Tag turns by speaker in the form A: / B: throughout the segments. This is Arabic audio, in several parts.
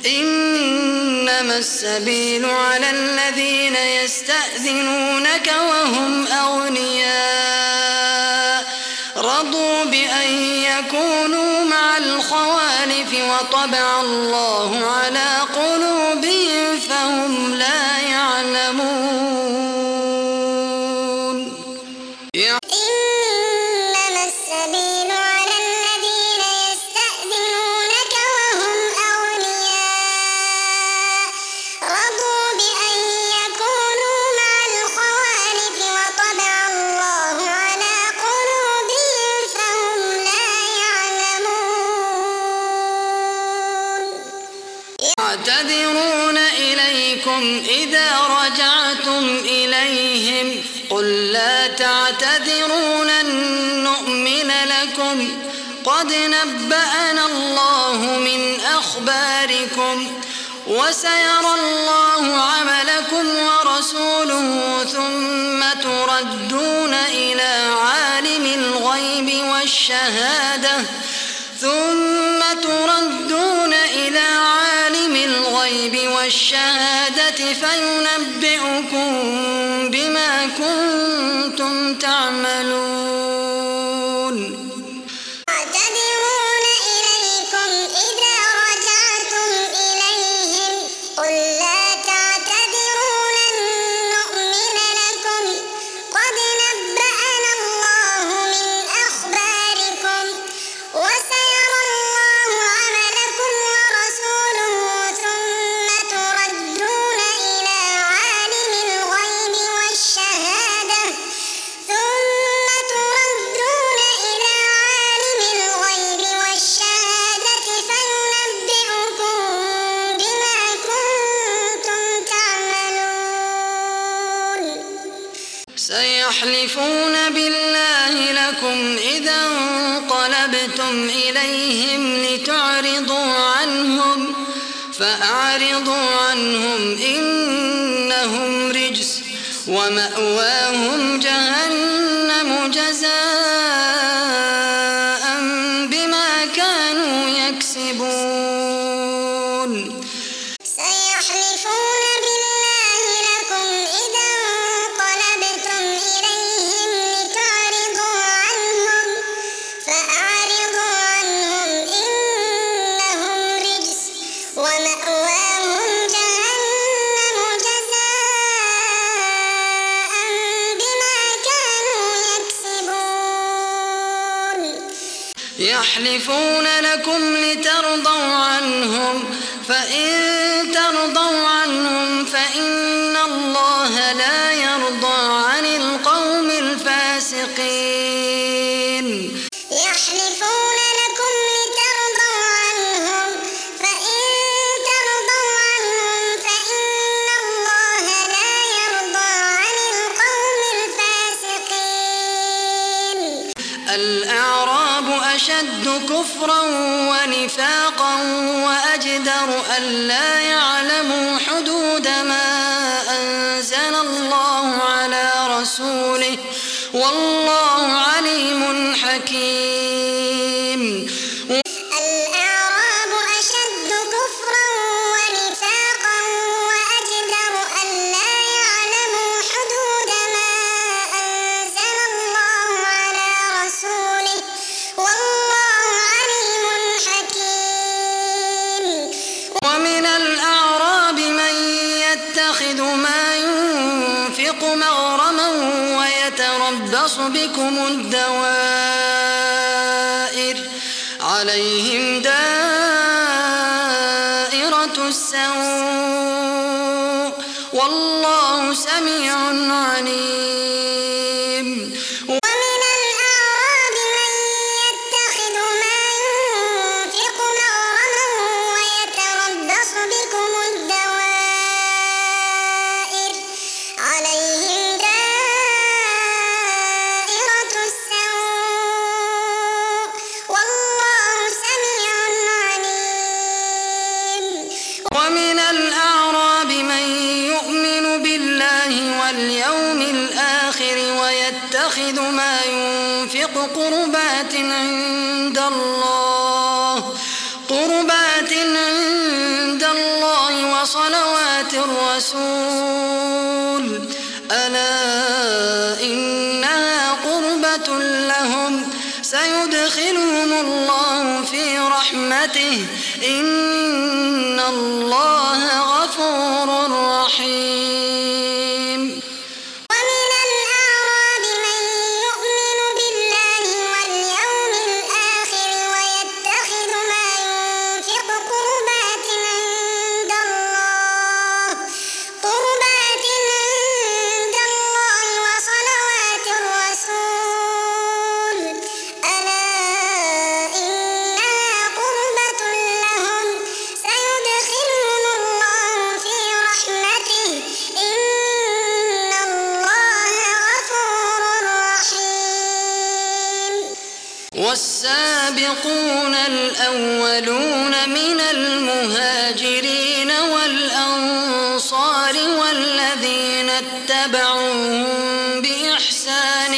A: إنما السبيل على الذين يستأذنونك وهم أغنياء رضوا بأن يكونوا مع الخوالف وطبع الله على قلوبهم فهم لا يعلمون.
B: إنما السبيل على الذين يستأذنونك وهم أغنياء رضوا بأن يكونوا مع الخوالف وطبع الله على قلوبهم فهم لا يعلمون.
A: يعتذرون إليكم إذا رجعتم إليهم قل لا تعتذروا لن نؤمن لكم قد نبأنا الله من أخباركم وسيرى الله عملكم ورسوله ثم تردون إلى عالم الغيب والشهادة فينبئكم بما كنتم تعملون.
B: يعتذرون إليكم إذا رجعتم إليهم قل لا تعتذروا لن نؤمن لكم قد نبأنا الله من أخباركم وسيرى الله عملكم ورسوله ثم تردون إلى عالم الغيب والشهادة فينبئكم بما كنتم تعملون.
A: سيحلفون بالله لكم إذا انقلبتم إليهم لتعرضوا عنهم فأعرضوا عنهم إنهم رجس ومأواهم جهنم جزاء بما كانوا يكسبون.
B: سيحلفون بالله لكم إذا انقلبتم إليهم لتعرضوا عنهم فأعرضوا عنهم إنهم رجس ومأواهم جهنم جزاء بما كانوا يكسبون.
A: يحلفون لكم لترضوا عنهم فإن ترضوا عنهم فإن الله لا يرضى عن القوم الفاسقين.
B: يحلفون لكم لترضوا عنهم فإن ترضوا عنهم فإن الله لا يرضى عن القوم الفاسقين.
A: الأعراب أشد كفرا ونفاقا وأجدر ألا يعلموا حدود ما أنزل الله على رسوله والله عليم حكيم.
B: الأعراب أشد كفرا ونفاقا وأجدر ألا يعلموا حدود ما أنزل الله على رسوله والله عليم حكيم.
A: ومن الأعراب من يتخذ ما ينفق مغرما ويتربص بكم الدوائر عليهم دائرة السوء والله سميع عليم.
B: ومن الأعراب من يتخذ ما ينفق مغرما ويتربص بكم الدوائر عليهم دائرة السوء والله سميع عليم.
A: ومن الأعراب من يؤمن بالله واليوم الآخر ويتخذ ما ينفق قربات عند الله الرسول ألا إنها قربة لهم سيدخلهم الله في رحمته إن الله غفور رحيم.
B: ومن الأعراب من يؤمن بالله واليوم الآخر ويتخذ ما ينفق قربات عند الله وصلوات الرسول ألا إنها قربة لهم سيدخلهم الله في رحمته إن الله غفور رحيم.
A: والسابقون الأولون من المهاجرين والأنصار والذين اتبعوهم بإحسان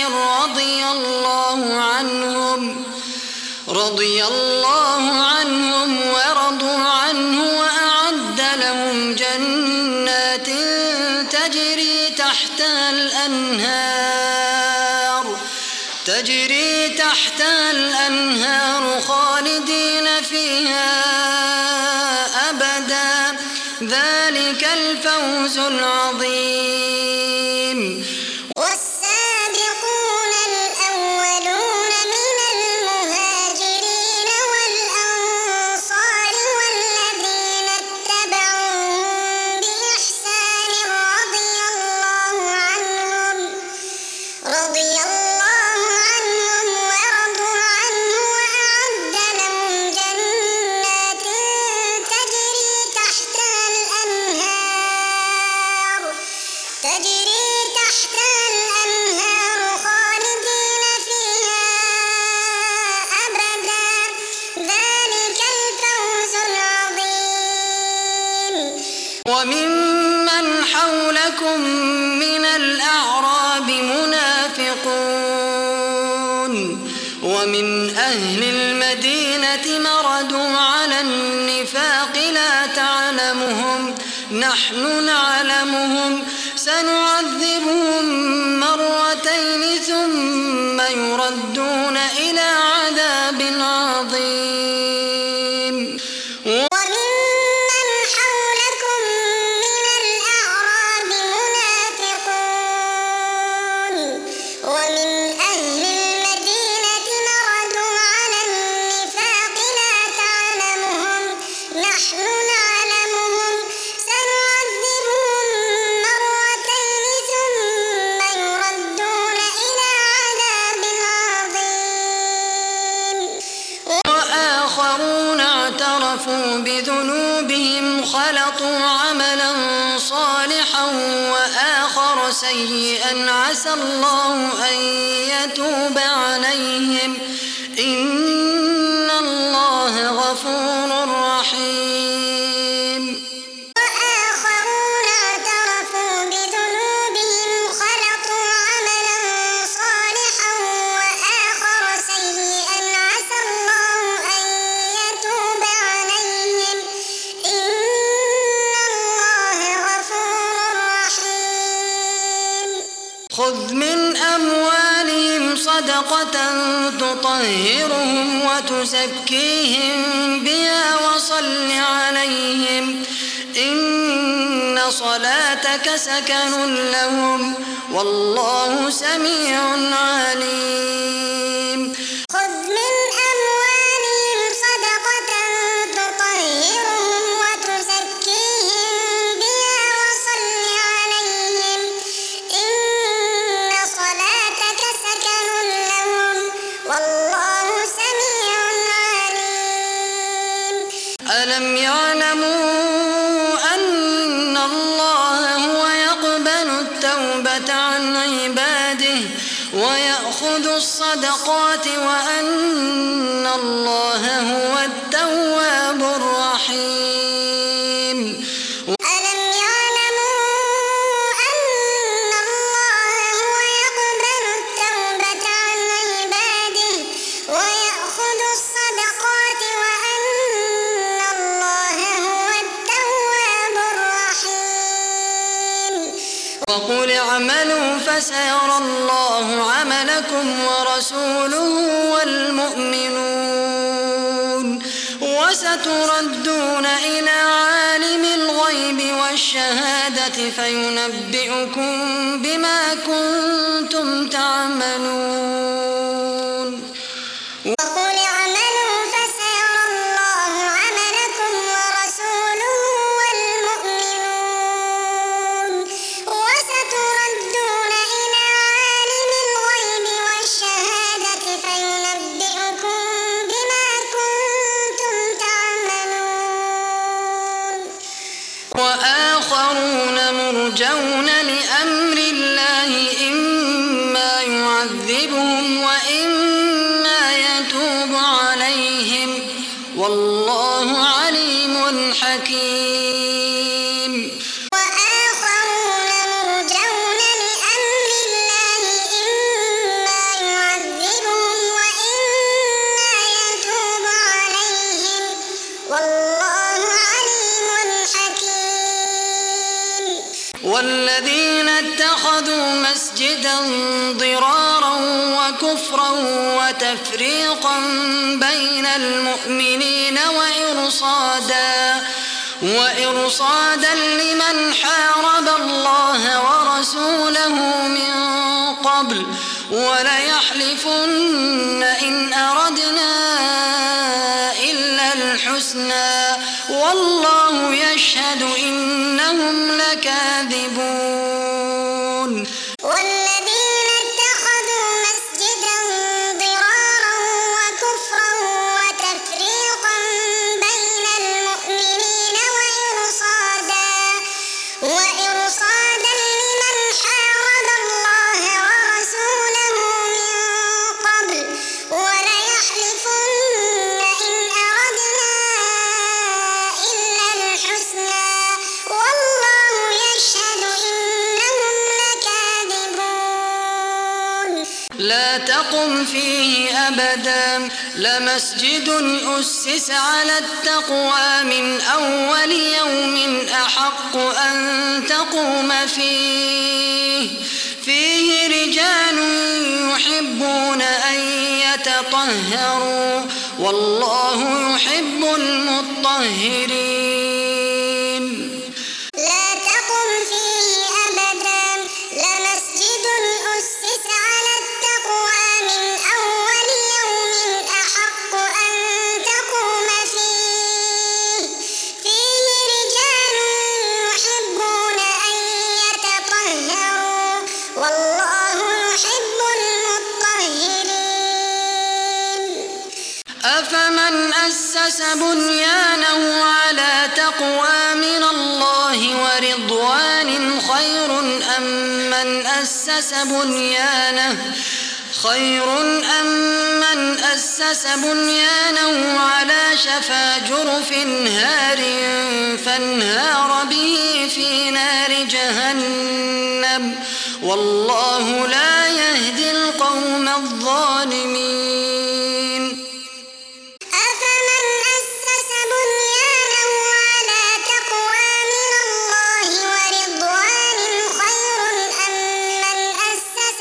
A: رضي الله عنهم ورضوا عنه وأعد لهم جنات تجري تحتها الأنهار خالدين فيها أبدا ذلك الفوز العظيم.
B: والسابقون الأولون من المهاجرين والأنصار والذين اتبعوهم بإحسان رضي الله عنهم ورضوا عنه وأعد لهم جنات تجري تحتها الأنهار خالدين فيها أبدا ذلك الفوز العظيم.
A: وممن حولكم من الأعراب منافقون ومن أهل المدينة مردوا على النفاق لا تعلمهم نحن نعلمهم سنعذبهم مرتين ثم يردون إلى عذاب عظيم.
B: وممن حولكم من الأعراب منافقون ومن أهل المدينة مردوا على النفاق لا تعلمهم نحن نعلمهم سنعذبهم مرتين ثم يردون إلى عذاب عظيم.
A: وآخرون اعترفوا بذنوبهم خلطوا عملا صالحا وآخر سيئا عسى الله أن يتوب عليهم إن الله غفور رحيم.
B: وآخرون اعترفوا بذنوبهم خلطوا عملا صالحا وآخر سيئا عسى الله أن يتوب عليهم إن الله غفور رحيم.
A: خذ من أموالهم صدقة تطهرهم وتزكيهم بها وصل عليهم إن صلاتك سكن لهم والله سميع عليم.
B: خذ من أموالهم صدقة تطهرهم وتزكيهم بها وصل عليهم إن صلاتك سكن لهم والله سميع عليم.
A: ألم يعلموا أن الله هو يقبل التوبة عن عباده ويأخذ الصدقات وأن الله هو التواب الرحيم.
B: ألم يعلموا أن الله هو يقبل التوبة عن عباده ويأخذ الصدقات وأن الله هو التواب الرحيم.
A: وقل اعملوا فسيرى الله عملكم ورسوله والمؤمنون وستردون إلى عالم الغيب والشهادة فينبئكم بما كنتم تعملون
B: وقل اعملوا فسيرى الله عملكم ورسوله والمؤمنون وستردون إلى عالم الغيب والشهادة فينبئكم بما كنتم تعملون
A: وآخرون مرجون لأمر الله إما يعذبهم وإما يتوب عليهم والله عليم حكيم
B: وآخرون مرجون لأمر الله إما يعذبهم وإما يتوب عليهم والله عليم حكيم
A: والذين اتخذوا مسجدا ضرارا وكفرا وتفريقا بين المؤمنين وإرصادا لمن حارب الله ورسوله من قبل وليحلفن إن أردنا إلا الحسنى والله يشهد إنهم لكاذبون
B: والذين اتخذوا مسجدا ضرارا وكفرا وتفريقا بين المؤمنين وإرصادا لمن حارب الله ورسوله من قبل وليحلفن إن أردنا إلا الحسنى والله يشهد إنهم لكاذبون
A: لا تقم فيه أبدا لمسجد أسس على التقوى من أول يوم أحق أن تقوم فيه رجال يحبون أن يتطهروا والله يحب المطهرين
B: لا تقم فيه أبدا لمسجد أسس على التقوى من أول يوم أحق أن تقوم فيه رجال يحبون أن يتطهروا والله يحب المطهرين
A: أفمن أسس بنيانه على تقوى من الله ورضوان خير أم من أسس بنيانه على شفا جرف هار فانهار به في نار جهنم والله لا يهدي القوم الظالمين
B: أفمن أسس بنيانه على تقوى من الله ورضوان خير أم من أسس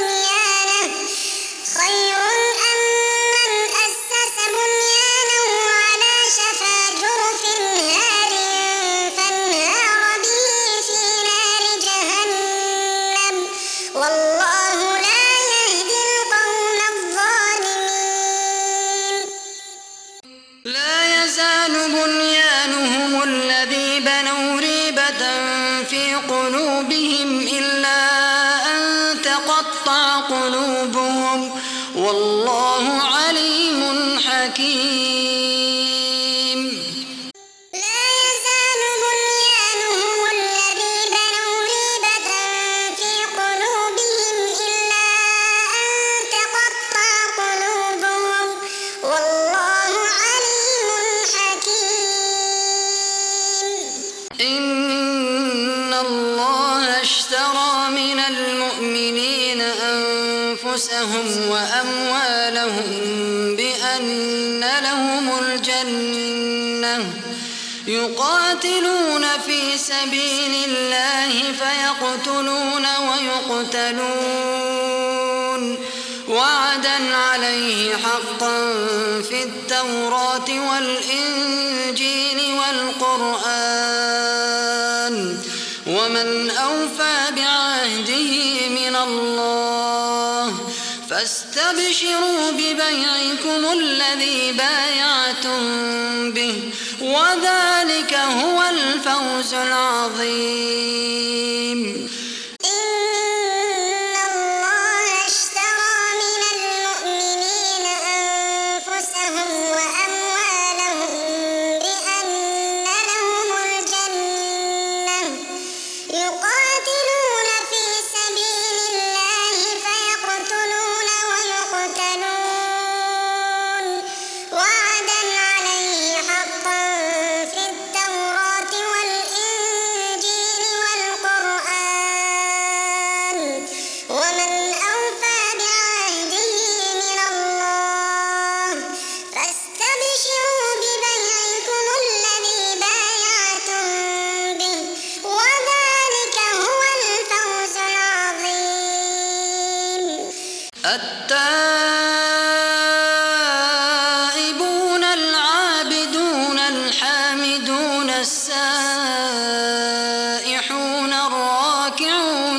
B: بنيانه على شفا جرف هار فانهار به في نار جهنم والله لا يهدي القوم الظالمين
A: لا يزال بنيانهم الذي بنوا ريبة في قلوبهم إلا أن تقطع قلوبهم والله عليم حكيم
B: لا يزال بنيانهم الذي بنوا ريبة في قلوبهم إلا أن تقطع قلوبهم والله عليم حكيم
A: إن الله اشترى من المؤمنين أنفسهم وأموالهم بأن لهم الجنة يقاتلون في سبيل الله فيقتلون ويقتلون وعدا عليه حقا في التوراة والإنجيل والقرآن ومن أوفى بعهده من الله فاستبشروا ببيعكم الذي بايعتم به وذلك هو الفوز العظيم. التائبون العابدون الحامدون السائحون الراكعون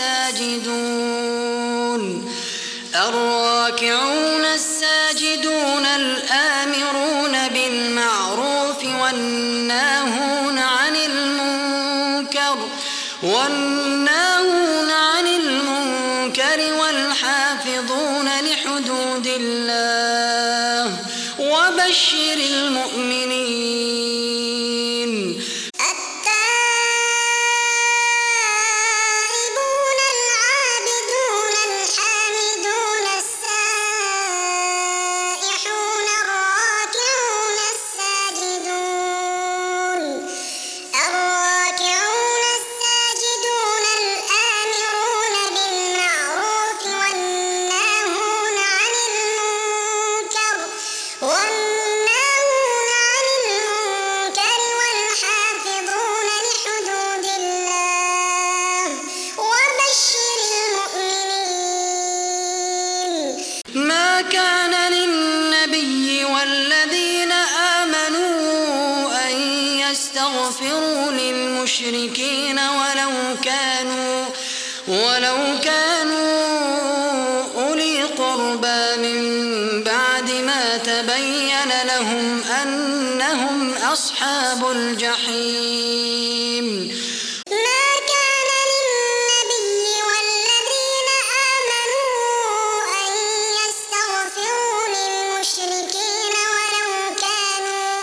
A: الساجدون الآمرون بالمعروف والناهون عن المنكر والحافظون لحدود الله وبشر المؤمنين. التائبون العابدون الحامدون السائحون الراكعون الساجدون الآمرون بالمعروف والناهون عن المنكر والحافظون لحدود الله وبشر المؤمنين. ما كان للنبي والذين آمنوا أن يستغفروا للمشركين ولو كانوا أولي قربى من بعد ما تبين لهم أنهم أصحاب الجحيم. ما كان للنبي والذين آمنوا أن يستغفروا للمشركين ولو كانوا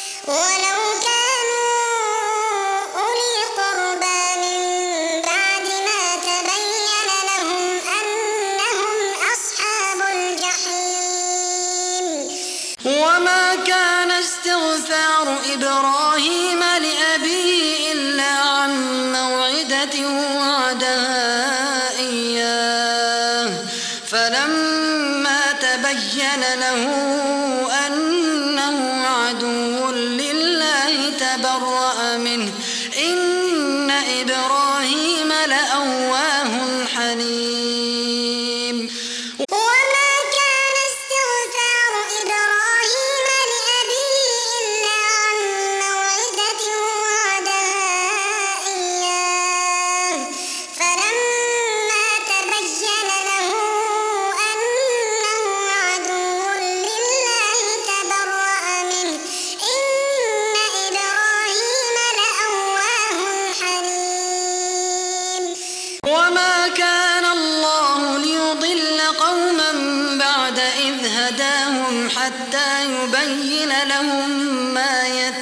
A: أولي قربى من بعد ما تبين لهم أنهم أصحاب الجحيم. وما كان استغفار إبراهيم لأبيه إلا عن موعدة وعدها إياه فلما تبين له أنه عدو لله تبرأ منه إن إبراهيم لأواه حليم. وما كان استغفار إبراهيم لأبيه إلا عن موعدة وعدها إياه فلما تبين له أنه عدو لله تبرأ منه إن إبراهيم لأواه حليم. وما كان الله ليضل قوما بعد إذ هداهم حتى يبين لهم ما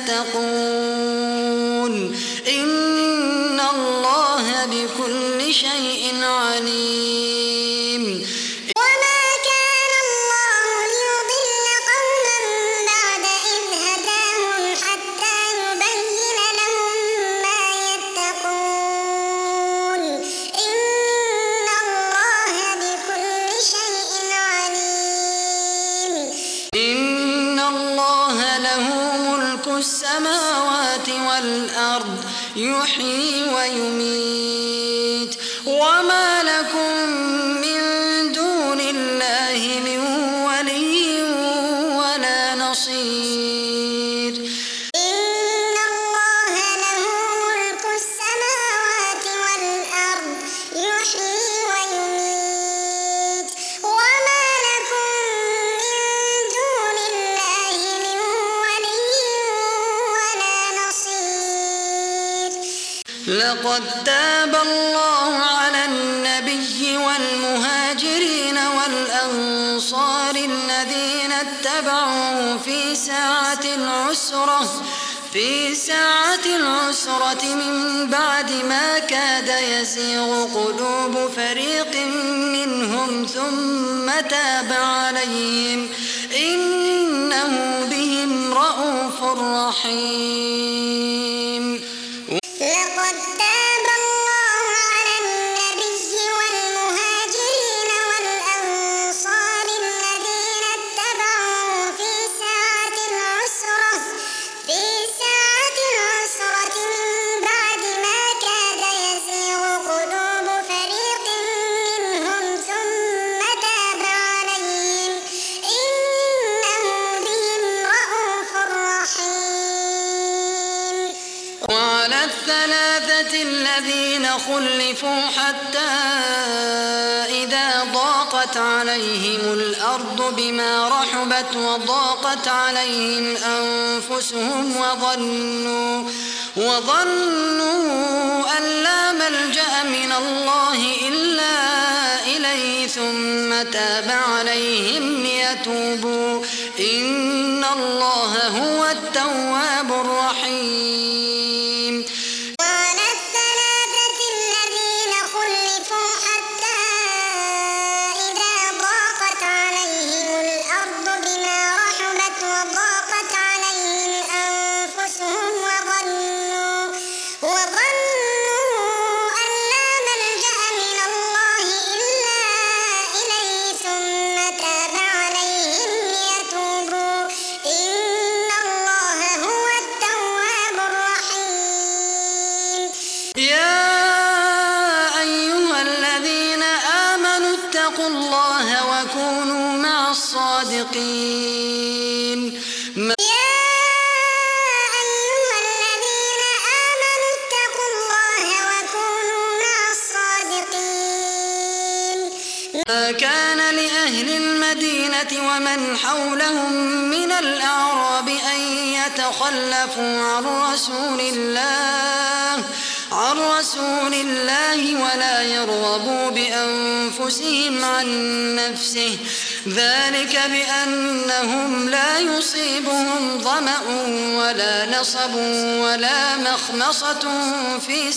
A: يتقون إن الله بكل شيء عليم. وما كان الله ليضل قوما بعد إذ هداهم حتى يبين لهم ما يتقون إن الله بكل شيء عليم. إن الله له ملك السماوات يحيي ويميت وما لكم من دون الله من ولي ولا نصير
B: إن الله له ملك السماوات والأرض يحيي ويميت وما لكم من دون الله من ولي ولا نصير
A: لقد تاب الله على النبي والمهاجرين والأنصار الذين اتبعوه في ساعة العسرة من بعد ما كاد يزيغ قلوب فريق منهم ثم تاب عليهم إنه بهم رءوف رحيم
B: لقد تاب الله على النبي والمهاجرين والأنصار الذين اتبعوه في ساعة العسرة من بعد ما كاد يزيغ قلوب فريق منهم ثم تاب عليهم إنه بهم رءوف رحيم
A: وعلى الثلاثة الذين خلفوا حتى إذا ضاقت عليهم الأرض بما رحبت وضاقت عليهم أنفسهم وظنوا أن لا ملجأ من الله إلا إليه ثم تاب عليهم ليتوبوا إن الله هو التواب الرحيم
B: وعلى الثلاثة الذين خلفوا حتى إذا ضاقت عليهم الأرض بما رحبت وضاقت عليهم أنفسهم وظنوا أن لا ملجأ من الله إلا إليه ثم تاب عليهم ليتوبوا إن الله هو التواب الرحيم
A: يا أيها الذين آمنوا اتقوا الله وكونوا مع الصادقين
B: يا أيها الذين آمنوا اتقوا الله وكونوا مع الصادقين
A: ما كان لأهل المدينة ومن حولهم من الأعراب أن يتخلفوا عن رسول الله ولا يرغبوا بأنفسهم عن نفسه ذلك بأنهم لا يصيبهم ظمأ ولا نصب ولا مخمصة في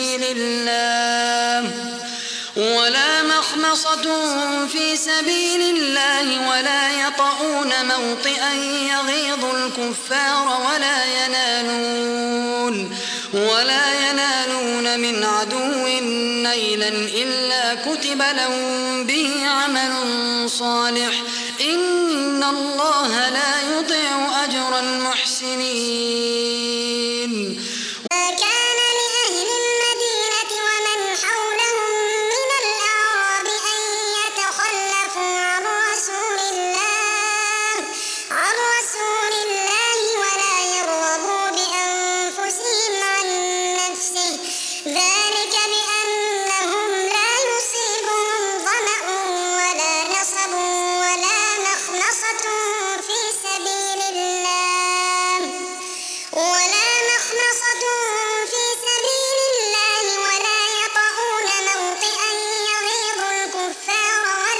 A: سبيل الله ولا يطؤون موطئا يغيظ الكفار ولا ينالون من عدو نيلا إلا كتب لهم به عمل صالح إن الله لا يضيع أجر المحسنين
B: ما كان لأهل المدينة ومن حولهم من الأعراب أن يتخلفوا عن رسول الله ولا يرغبوا بأنفسهم عن نفسه ذلك بأنهم لا يصيبهم ظمأ ولا نصب ولا مخمصة في سبيل الله ولا يطؤون موطئا يغيظ الكفار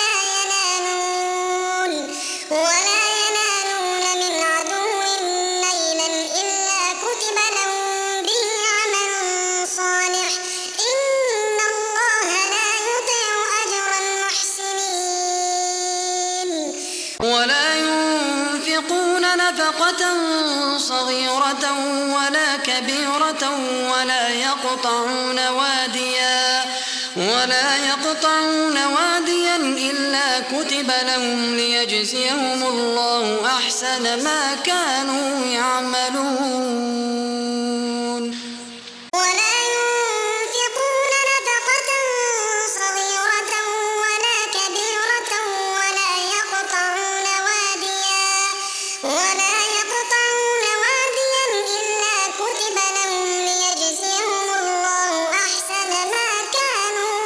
B: ولا ينالون من عدو نيلا إلا كتب لهم به عمل صالح إن الله لا يضيع أجر المحسنين
A: ولا ينفقون نفقة صغيرة ولا كبيرة ولا يقطعون واديا إلا كتب لهم ليجزيهم الله أحسن ما كانوا يعملون
B: ولا ينفقون نفقة صغيرة ولا كبيرة ولا يقطعون واديا إلا كتب لهم ليجزيهم الله أحسن ما كانوا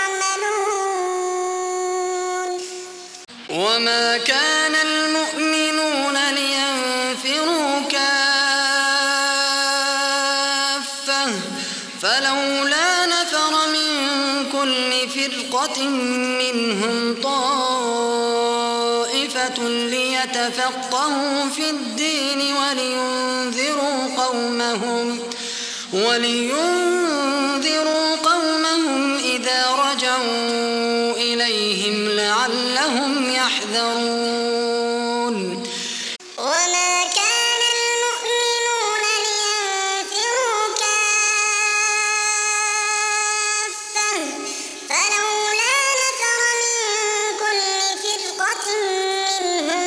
B: يعملون.
A: وما كان المؤمنون لينفروا كافة فلولا نفر من كل فرقة منهم طائفة ليتفقهوا في الدين ولينذروا قومهم إذا رجعوا إليهم لعلهم يحذرون.
B: وما كان المؤمنون لينفروا كافة فلولا نفر من كل فرقة منهم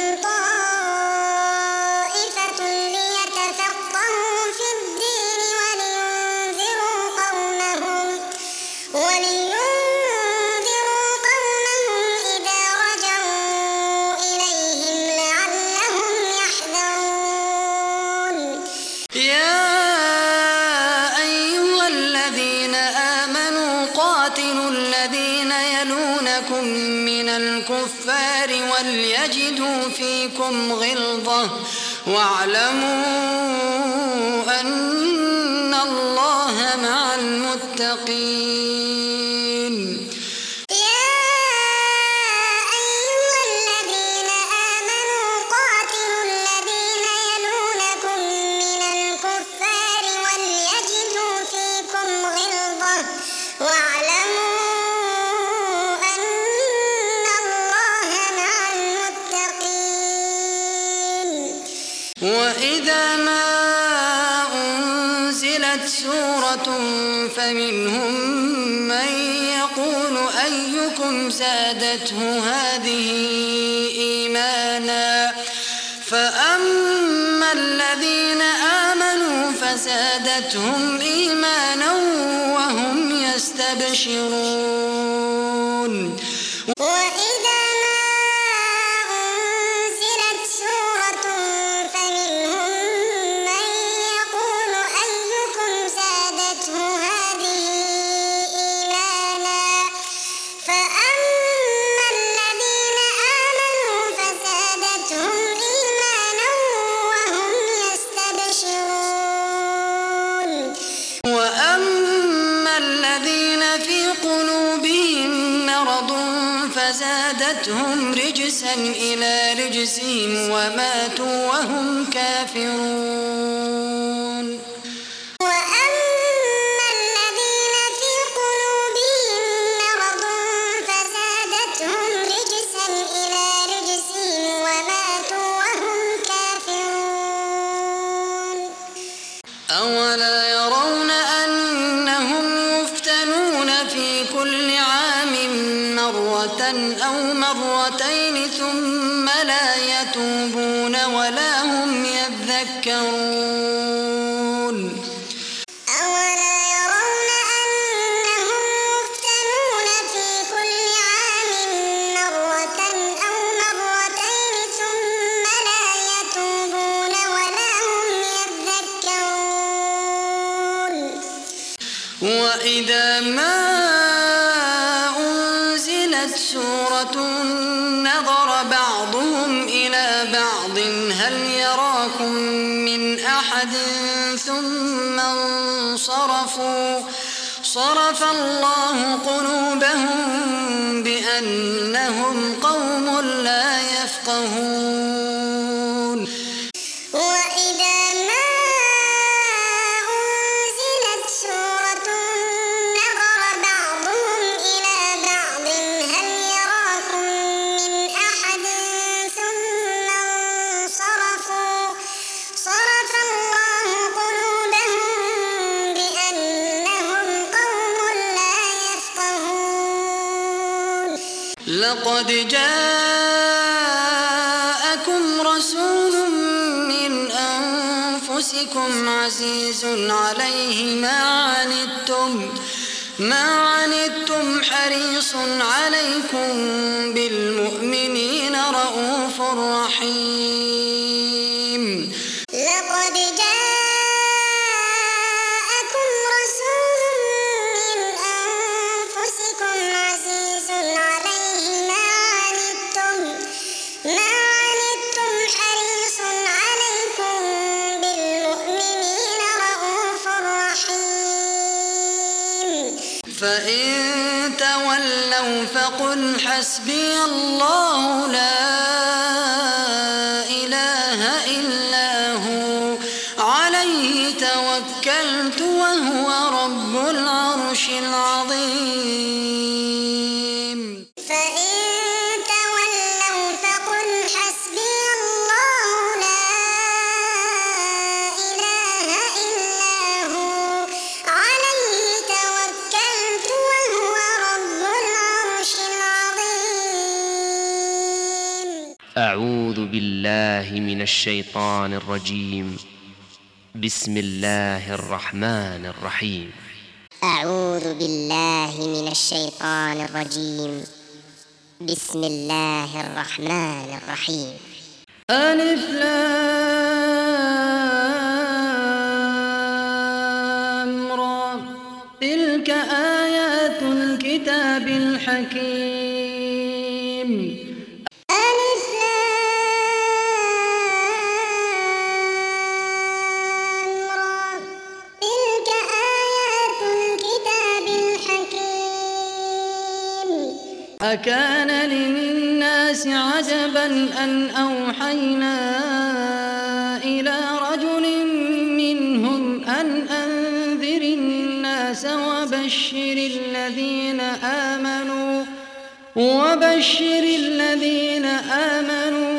B: طائفة ليتفقهوا في الدين ولينذروا قومهم إذا رجعوا إليهم لعلهم يحذرون.
A: يا أيها الذين آمنوا قاتلوا الذين يلونكم من الكفار وليجدوا فيكم غلظة واعلموا أن الله مع المتقين.
B: يا أيها الذين آمنوا قاتلوا الذين يلونكم من الكفار وليجدوا فيكم غلظة واعلموا أن الله مع المتقين.
A: وإذا ما أنزلت سورة فمنهم من يقول أيكم زادته هذه إيمانا فأما الذين آمنوا فزادتهم إيمانا وهم يستبشرون.
B: وإذا ما أنزلت سورة فمنهم من يقول أيكم زادته هذه إيمانا فأما الذين آمنوا فزادتهم إيمانا وهم يستبشرون.
A: وأما الذين في قلوبهم مرض فزادتهم رجسا إلى رجسهم وماتوا وهم كافرون.
B: وأما الذين في قلوبهم مرض فزادتهم رجسا إلى رجسهم وماتوا وهم كافرون.
A: أولا يرون أنهم يفتنون في كل عام مرة أو مرتين ثم لا يتوبون ولا هم يذكرون.
B: أولا يرون أنهم يفتنون في كل عام مرة أو مرتين ثم لا يتوبون ولا هم يذكرون.
A: وإذا ما أنزلت سورة نظر بعضهم إلى بعض هل يراكم من أحد ثم انصرفوا صرف الله قلوبهم بأنهم قوم لا يفقهون.
B: وإذا ما أنزلت سورة نظر بعضهم إلى بعض هل يراكم من أحد ثم انصرفوا صرف الله قلوبهم بأنهم قوم لا يفقهون.
A: لقد جاءكم رسول من أنفسكم عزيز عليه ما ما عنتم حريص عليكم بالمؤمنين رءوف رحيم
B: لقد جاءكم رسول من أنفسكم عزيز عليه ما عنتم حريص عليكم بالمؤمنين رءوف رحيم
A: فإن تولوا فقل حسبي الله لا إله إلا هو عليه توكلت وهو رب العرش العظيم
B: فإن تولوا فقل حسبي الله لا إله إلا هو عليه توكلت وهو رب العرش العظيم
C: أعوذ بالله من الشيطان الرجيم. بسم الله الرحمن الرحيم.
B: أعوذ بالله من الشيطان الرجيم. بسم الله الرحمن الرحيم.
A: ألف لام را تلك آيات الكتاب الحكيم
B: ألف لام را تلك آيات الكتاب الحكيم
A: أكان للناس عجبا أن أوحينا إلى رجل منهم أن أنذر الناس وبشر الذين آمنوا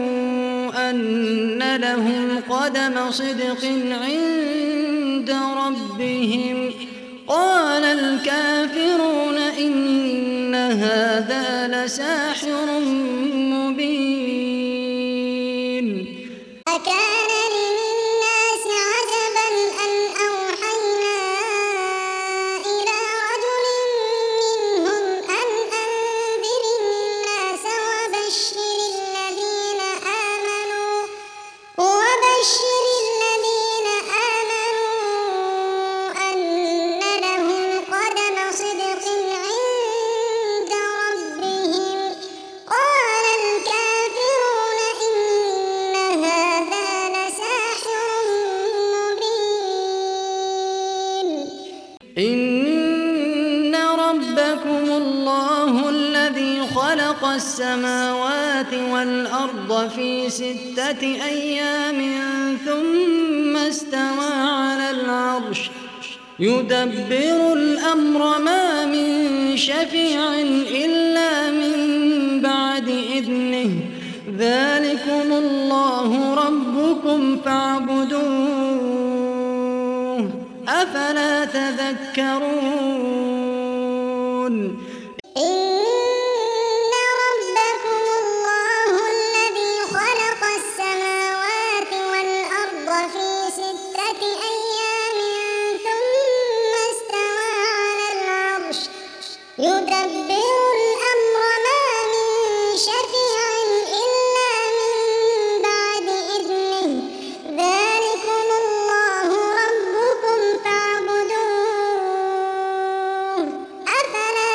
A: أن لهم قدم صدق عند ربهم قال الكافرون إن هذا لساحر مبين
B: أكان للناس عجبا أن أوحينا إلى رجل منهم أن أنذر الناس وبشر الذين آمنوا أن لهم قدم صدق عند ربهم قال الكافرون إن هذا لساحر مبين
A: إن ربكم الله الذي خلق السماوات والأرض في 6 أيام ثم استوى على العرش يدبر الأمر ما من شفيع إلا من بعد إذنه ذلكم الله ربكم فاعبدوه أفلا تذكرون
B: إن ربكم الله الذي خلق السماوات والأرض في 6 أيام ثم استوى على العرش يدبر الأمر ما من شفيع إلا من بعد إذنه ذلكم الله ربكم فاعبدوه أفلا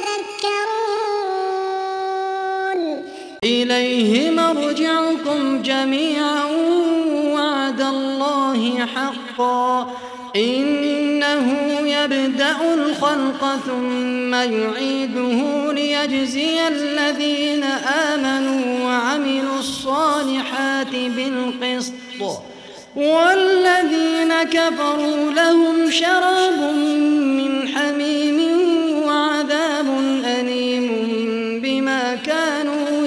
B: تذكرون
A: إليه مرجعكم جميعا وعد الله حقا إنه يبدأ الخلق ثم يعيده ليجزي الذين آمنوا وعملوا الصالحات بالقسط والذين كفروا لهم شراب من حميم وعذاب أليم بما كانوا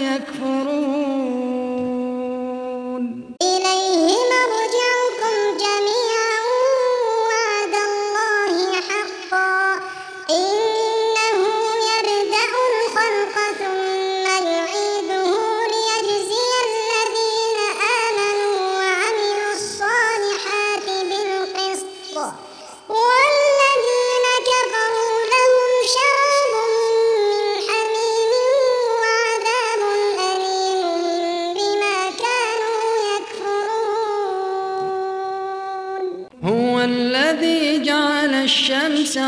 A: يكفرون
B: إليه مرجعكم جميعا وعد الله حقا إنه يبدأ الخلق ثم يعيده ليجزي الذين آمنوا وعملوا الصالحات بالقسط
A: الشمس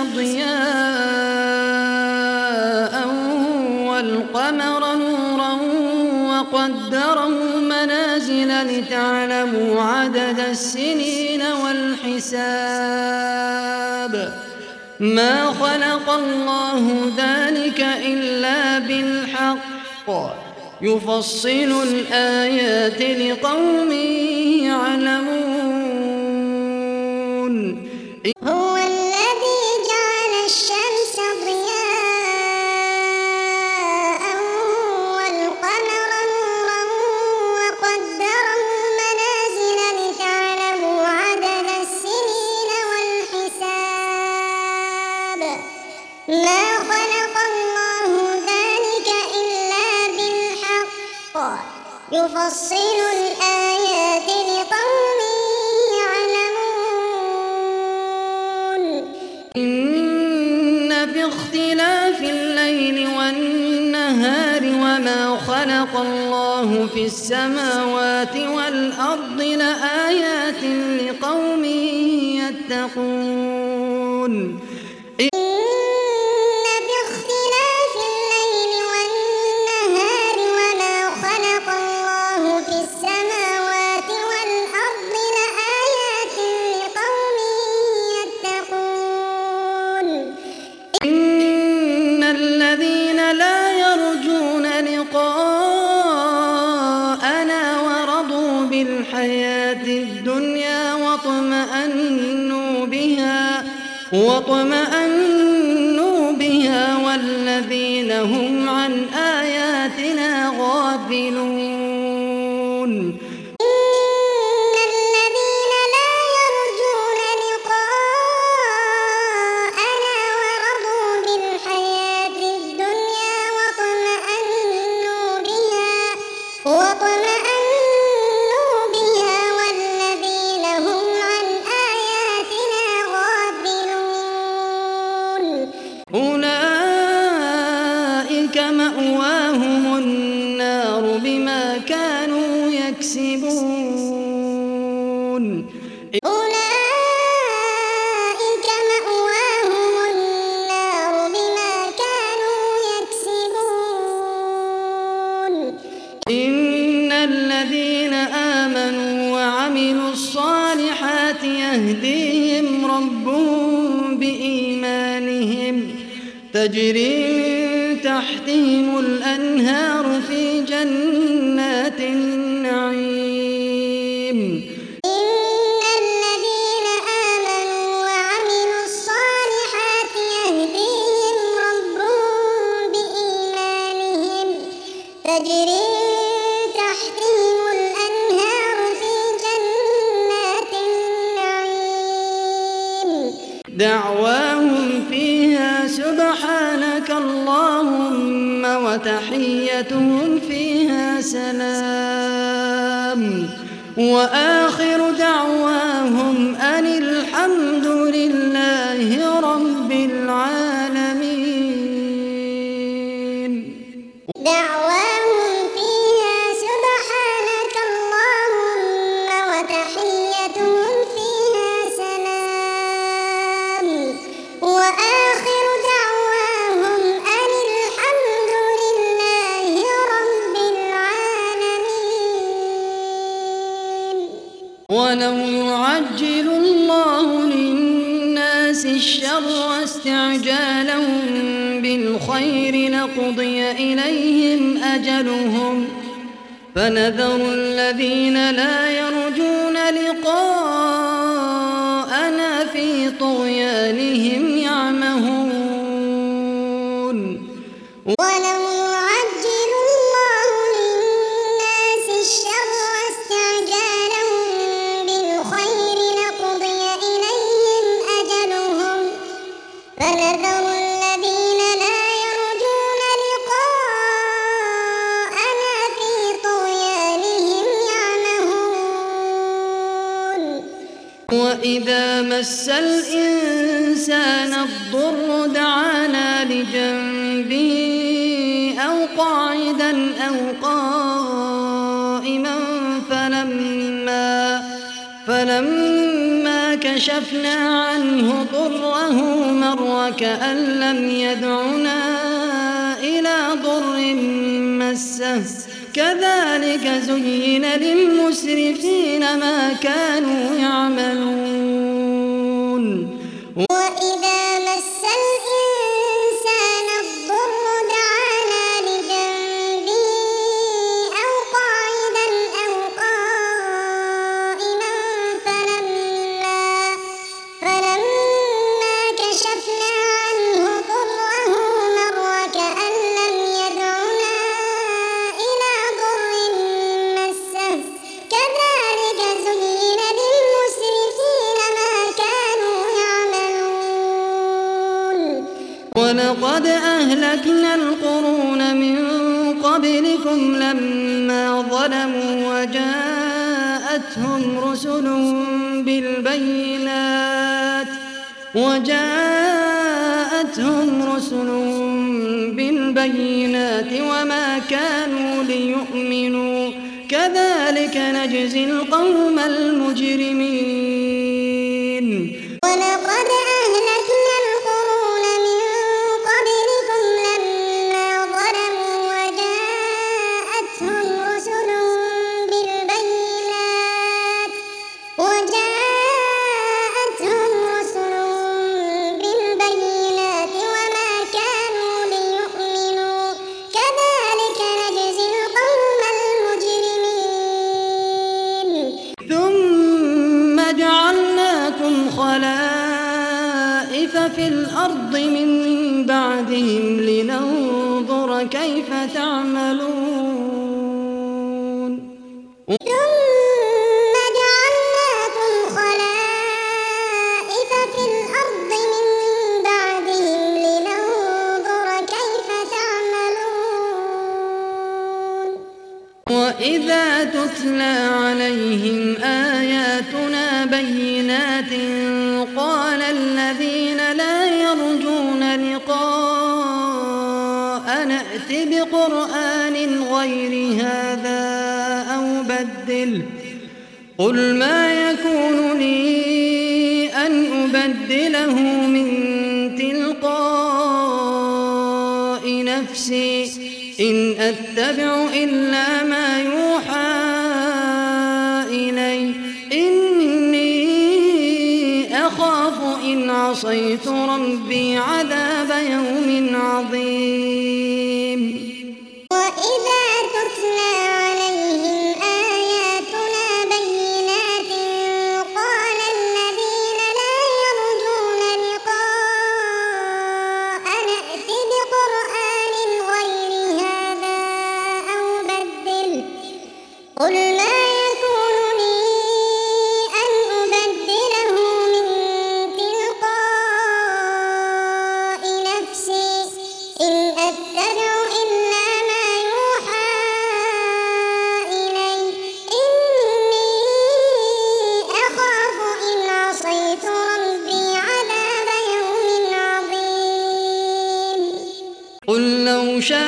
A: ضياء والقمر نورا وقدره منازل لتعلموا عدد السنين والحساب ما خلق الله ذلك إلا بالحق يفصل الآيات لقوم يعلمون
B: هو الذي جعل الشمس ضياء والقمر نورا وقدره منازل لتعلموا عدد السنين والحساب ما خلق الله ذلك إلا بالحق يفصل الآيات لقوم يعلمون
A: إن في اختلاف الليل والنهار وما خلق الله في السماوات والأرض لآيات لقوم يتقون
B: إن في اختلاف الليل والنهار وما خلق الله في السماوات والأرض لآيات لقوم يتقون
A: إن الذين لا يرجون لقاءنا ورضوا بالحياة الدنيا واطمأنوا بها والذين هم عن آياتنا غافلون
B: إن الذين لا يرجون لقاءنا ورضوا بالحياة الدنيا واطمأنوا بها والذين هم عن آياتنا غافلون
A: أولئك مأواهم النار بما كانوا يكسبون
B: أولئك مأواهم النار بما كانوا يكسبون
A: إن الذين آمنوا وعملوا الصالحات يهديهم ربهم بإيمانهم تجري من تحتهم الأنهار في جنات النعيم
B: إن الذين آمنوا وعملوا الصالحات يهديهم ربهم بإيمانهم تجري من تحتهم الأنهار في جنات النعيم
A: دعواهم فيها سبحانك اللهم وتحيتهم فيها سلام وآخر دعواهم أن الحمد لله رب العالمين
B: دعواهم فيها سبحانك اللهم وتحيتهم فيها سلام وآخر دعواهم أن الحمد لله رب العالمين
A: ولو يعجل الله للناس الشر استعجالهم بالخير لقضي إليهم أجلهم فنذر الذين لا يرجون لقاءنا في طغيانهم يعمهون
B: ولو يعجل الله للناس الشر استعجالهم بالخير لقضي إليهم أجلهم فنذر الذين لا يرجون لقاءنا في طغيانهم يعمهون
A: وإذا مس الإنسان الضر دعانا لجنبه أو قاعدا أو قائما فلما كشفنا عنه ضره مر كأن لم يدعنا إلى ضر مسه كذلك زين للمسرفين ما كانوا يعملون
B: وإذا مس الإنسان الضر دعانا لجنبه أو قاعدا أو قائما فلما كشفنا عنه ضره مر كأن لم يدعنا إلى ضر مسه كذلك زين للمسرفين ما كانوا يعملون
A: ولقد أهلكنا القرون من قبلكم لما ظلموا وجاءتهم رسل بالبينات وما كانوا ليؤمنوا كذلك نجزي القوم المجرمين
B: ولقد أهلكنا القرون من قبلكم لما ظلموا وجاءتهم رسل بالبينات وما كانوا ليؤمنوا كذلك نجزي القوم المجرمين
A: ثم جعلناكم خلائف في الأرض من بعدهم لننظر كيف تعملون
B: ثم جعلناكم خلائف في الأرض من بعدهم لننظر كيف تعملون
A: وإذا تتلى عليهم آياتنا بينات قال الذين لا يرجون لقاءنا ائت بقرآن غير هذا أو بدله قل ما يكون لي أن أبدله من تلقاء نفسي إن أتبع إلا ما يوحى إلي إني أخاف إن عصيت ربي عذاب يوم عظيم
B: وإذا تتلى عليهم آياتنا بينات قال الذين لا يرجون لقاءنا ائت بقرآن غير هذا أو بدله قل ما يكون لي أن أبدله من تلقاء نفسي إن أتبع إلا ما يوحى إلي إني أخاف إن عصيت ربي عذاب يوم عظيم
A: قل لو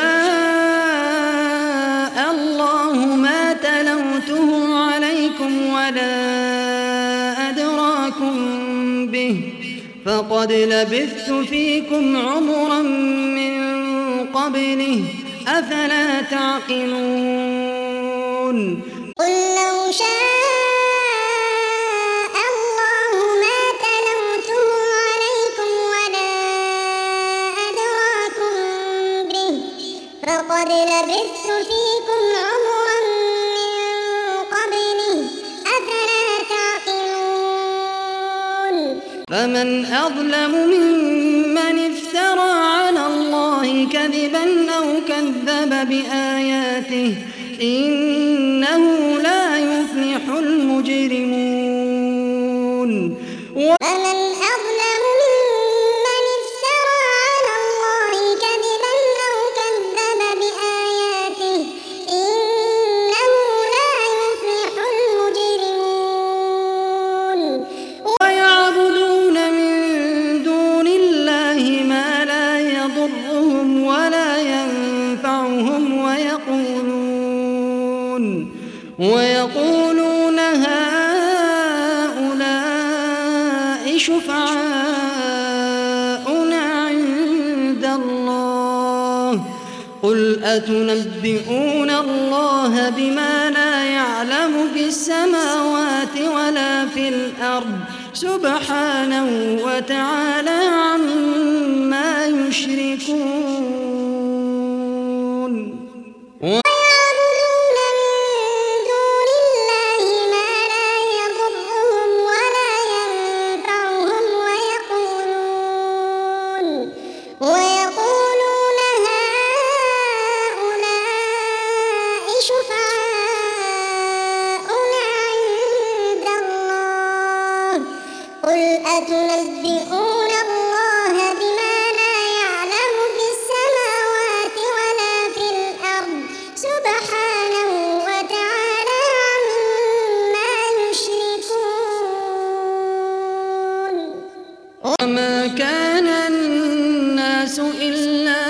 A: شاء الله ما تلوته عليكم ولا أدراكم به فقد لبثت فيكم عمرا من قبله أفلا تعقلون
B: قل لو شاء الله ما تلوته عليكم ولا أدراكم به فقد لبثت فيكم عمرا من قبله أفلا تعقلون
A: فمن أظلم ممن افترى على الله كذبا أو كذب بآياته إنه لا يفلح المجرمون
B: فمن أظلم ممن افترى على الله كذبا أو كذب بآياته إنه لا يفلح المجرمون
A: ويعبدون من دون الله ما لا يضرهم ولا ينفعهم ويقولون هؤلاء شفعاؤنا قل أتنبئون الله بما لا يعلم في السماوات ولا في الأرض سبحانه وتعالى عما يشركون.
B: أتنبئون الله بما لا يعلم في السماوات ولا في الأرض سبحانه وتعالى عما يشركون.
A: وما كان الناس إلا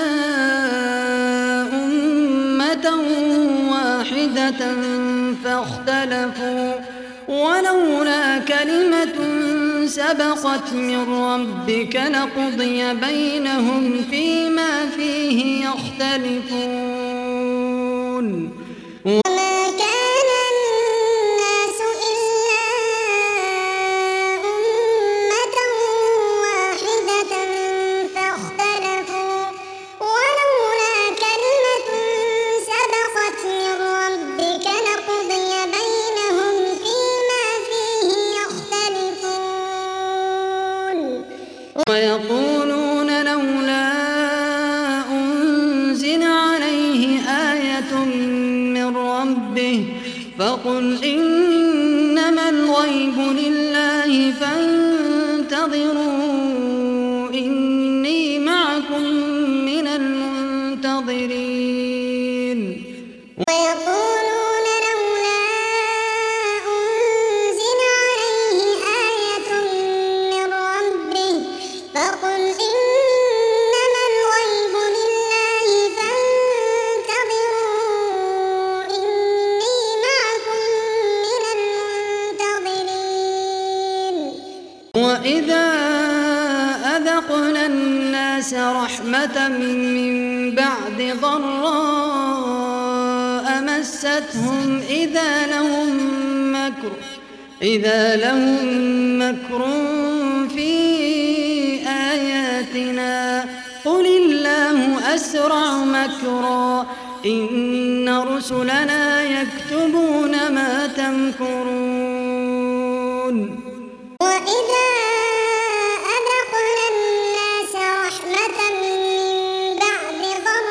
A: أمة واحدة فاختلفوا ولولا كلمة سبقت من ربك لقضي بينهم فيما فيه يختلفون.
B: وما كان الناس إلا أمة واحدة فاختلفوا ولولا كلمة سبقت من ربك لقضي بينهم فيما فيه يختلفون.
A: ويقولون لولا أنزل عليه آية من ربه فقل إنما الغيب لله فانتظروا إني معكم من المنتظرين.
B: ويقولون لولا أنزل عليه آية من ربه فقل إنما الغيب لله فانتظروا إني معكم من المنتظرين.
A: وإذا أذقنا الناس رحمة من بعد ضراء مستهم إذا لهم مكر في آياتنا قل الله أسرع مكرا إن رسلنا يكتبون ما تمكرون.
B: وإذا أذقنا الناس رحمة من بعد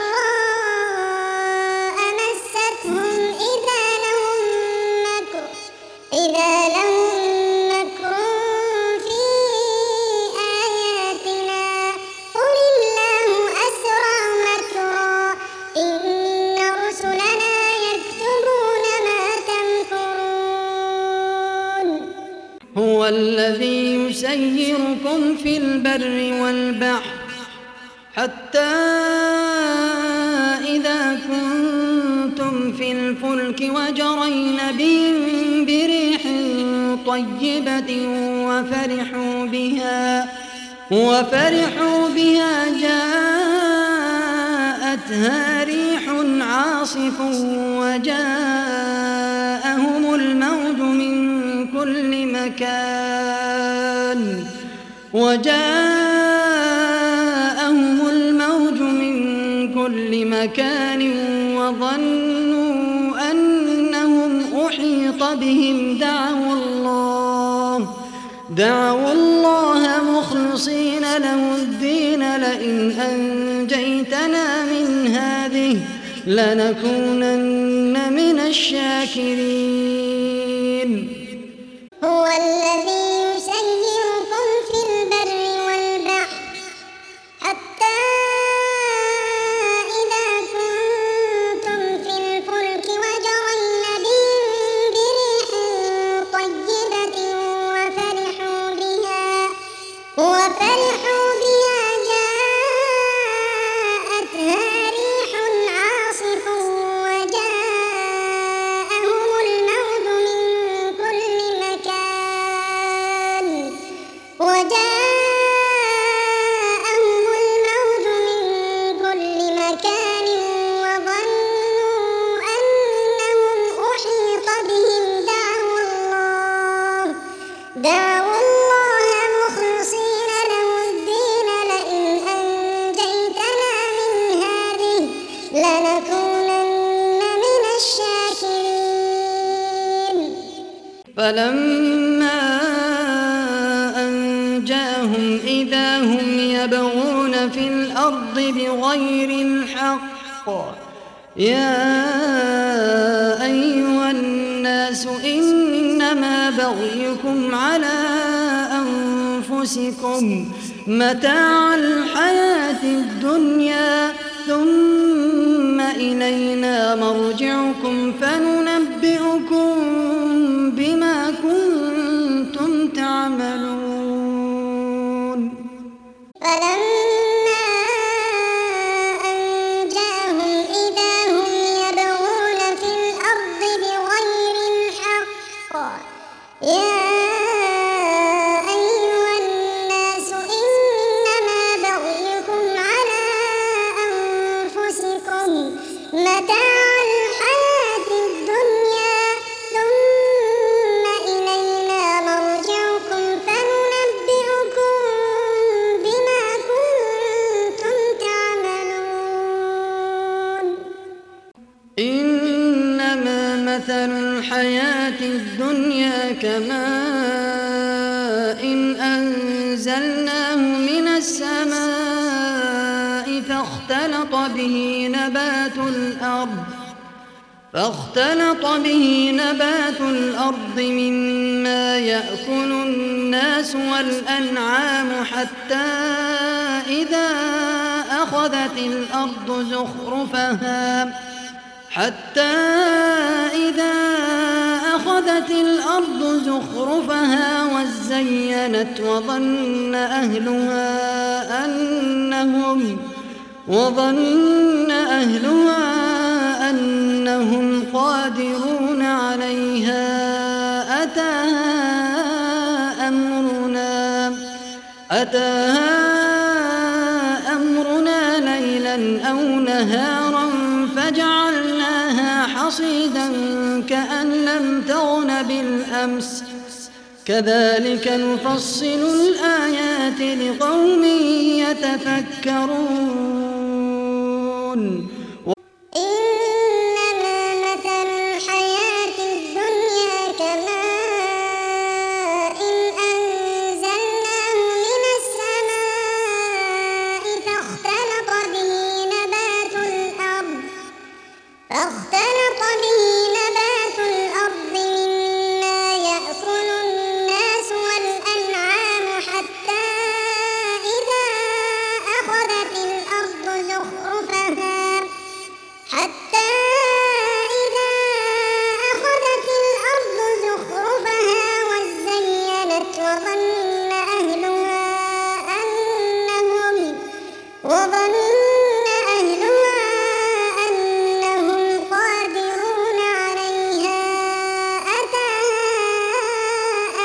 B: ضراء مستهم إذا لهم مكر في آياتنا قل الله أسرع مكرا إن رسلنا يكتبون ما تمكرون.
A: هو الذي يسيركم في البر والبحر حتى إذا كنتم في الفلك وجرين بهم بريح طيبة وفرحوا بها جاءتها ريح عاصف وجاءهم الموج من كل مكان وظنوا أنهم أحيط بهم دعوا الله مخلصين له الدين لئن أنجيتنا من هذه لنكونن من الشاكرين.
B: هو الذي يسيركم في البر والبحر حتى إذا كنتم في الفلك وجرين بهم بريح طيبة وفرحوا بها جاءتها ريح عاصف وجاءهم الموج من كل مكان
A: فلما أنجاهم إذا هم يبغون في الأرض بغير الحق يا أيها الناس إنما بغيكم على أنفسكم متاع الحياة الدنيا ثم إلينا مرجعكم فننبئكم بما كنتم تعملون.
B: فلما أنجاهم إذا هم يبغون في الأرض بغير الحق يا أيها الناس إنما بغيكم على أنفسكم متاع الحياة الدنيا ثم إلينا مرجعكم فننبئكم بما كنتم تعملون.
A: إنما مثل الحياة الدنيا كماء أنزلناه من السماء فاختلط به نبات الأرض مما يأكل الناس والأنعام حتى إذا أخذت الأرض زخرفها وزينت وظن أهلها أنهم قادرون عليها أتاها أمرنا ليلا أو نهارا فجعلناها حصيدا كأن لم تغن بالأمس كذلك نفصل الآيات لقوم يتفكرون.
B: إنما مثل الحياة الدنيا كماء أنزلناه من السماء فاختلط به نبات الأرض مما يأكل الناس والأنعام حتى إذا أخذت الأرض زخرفها وزينت وظن أهلها أنهم قادرون عليها أتاها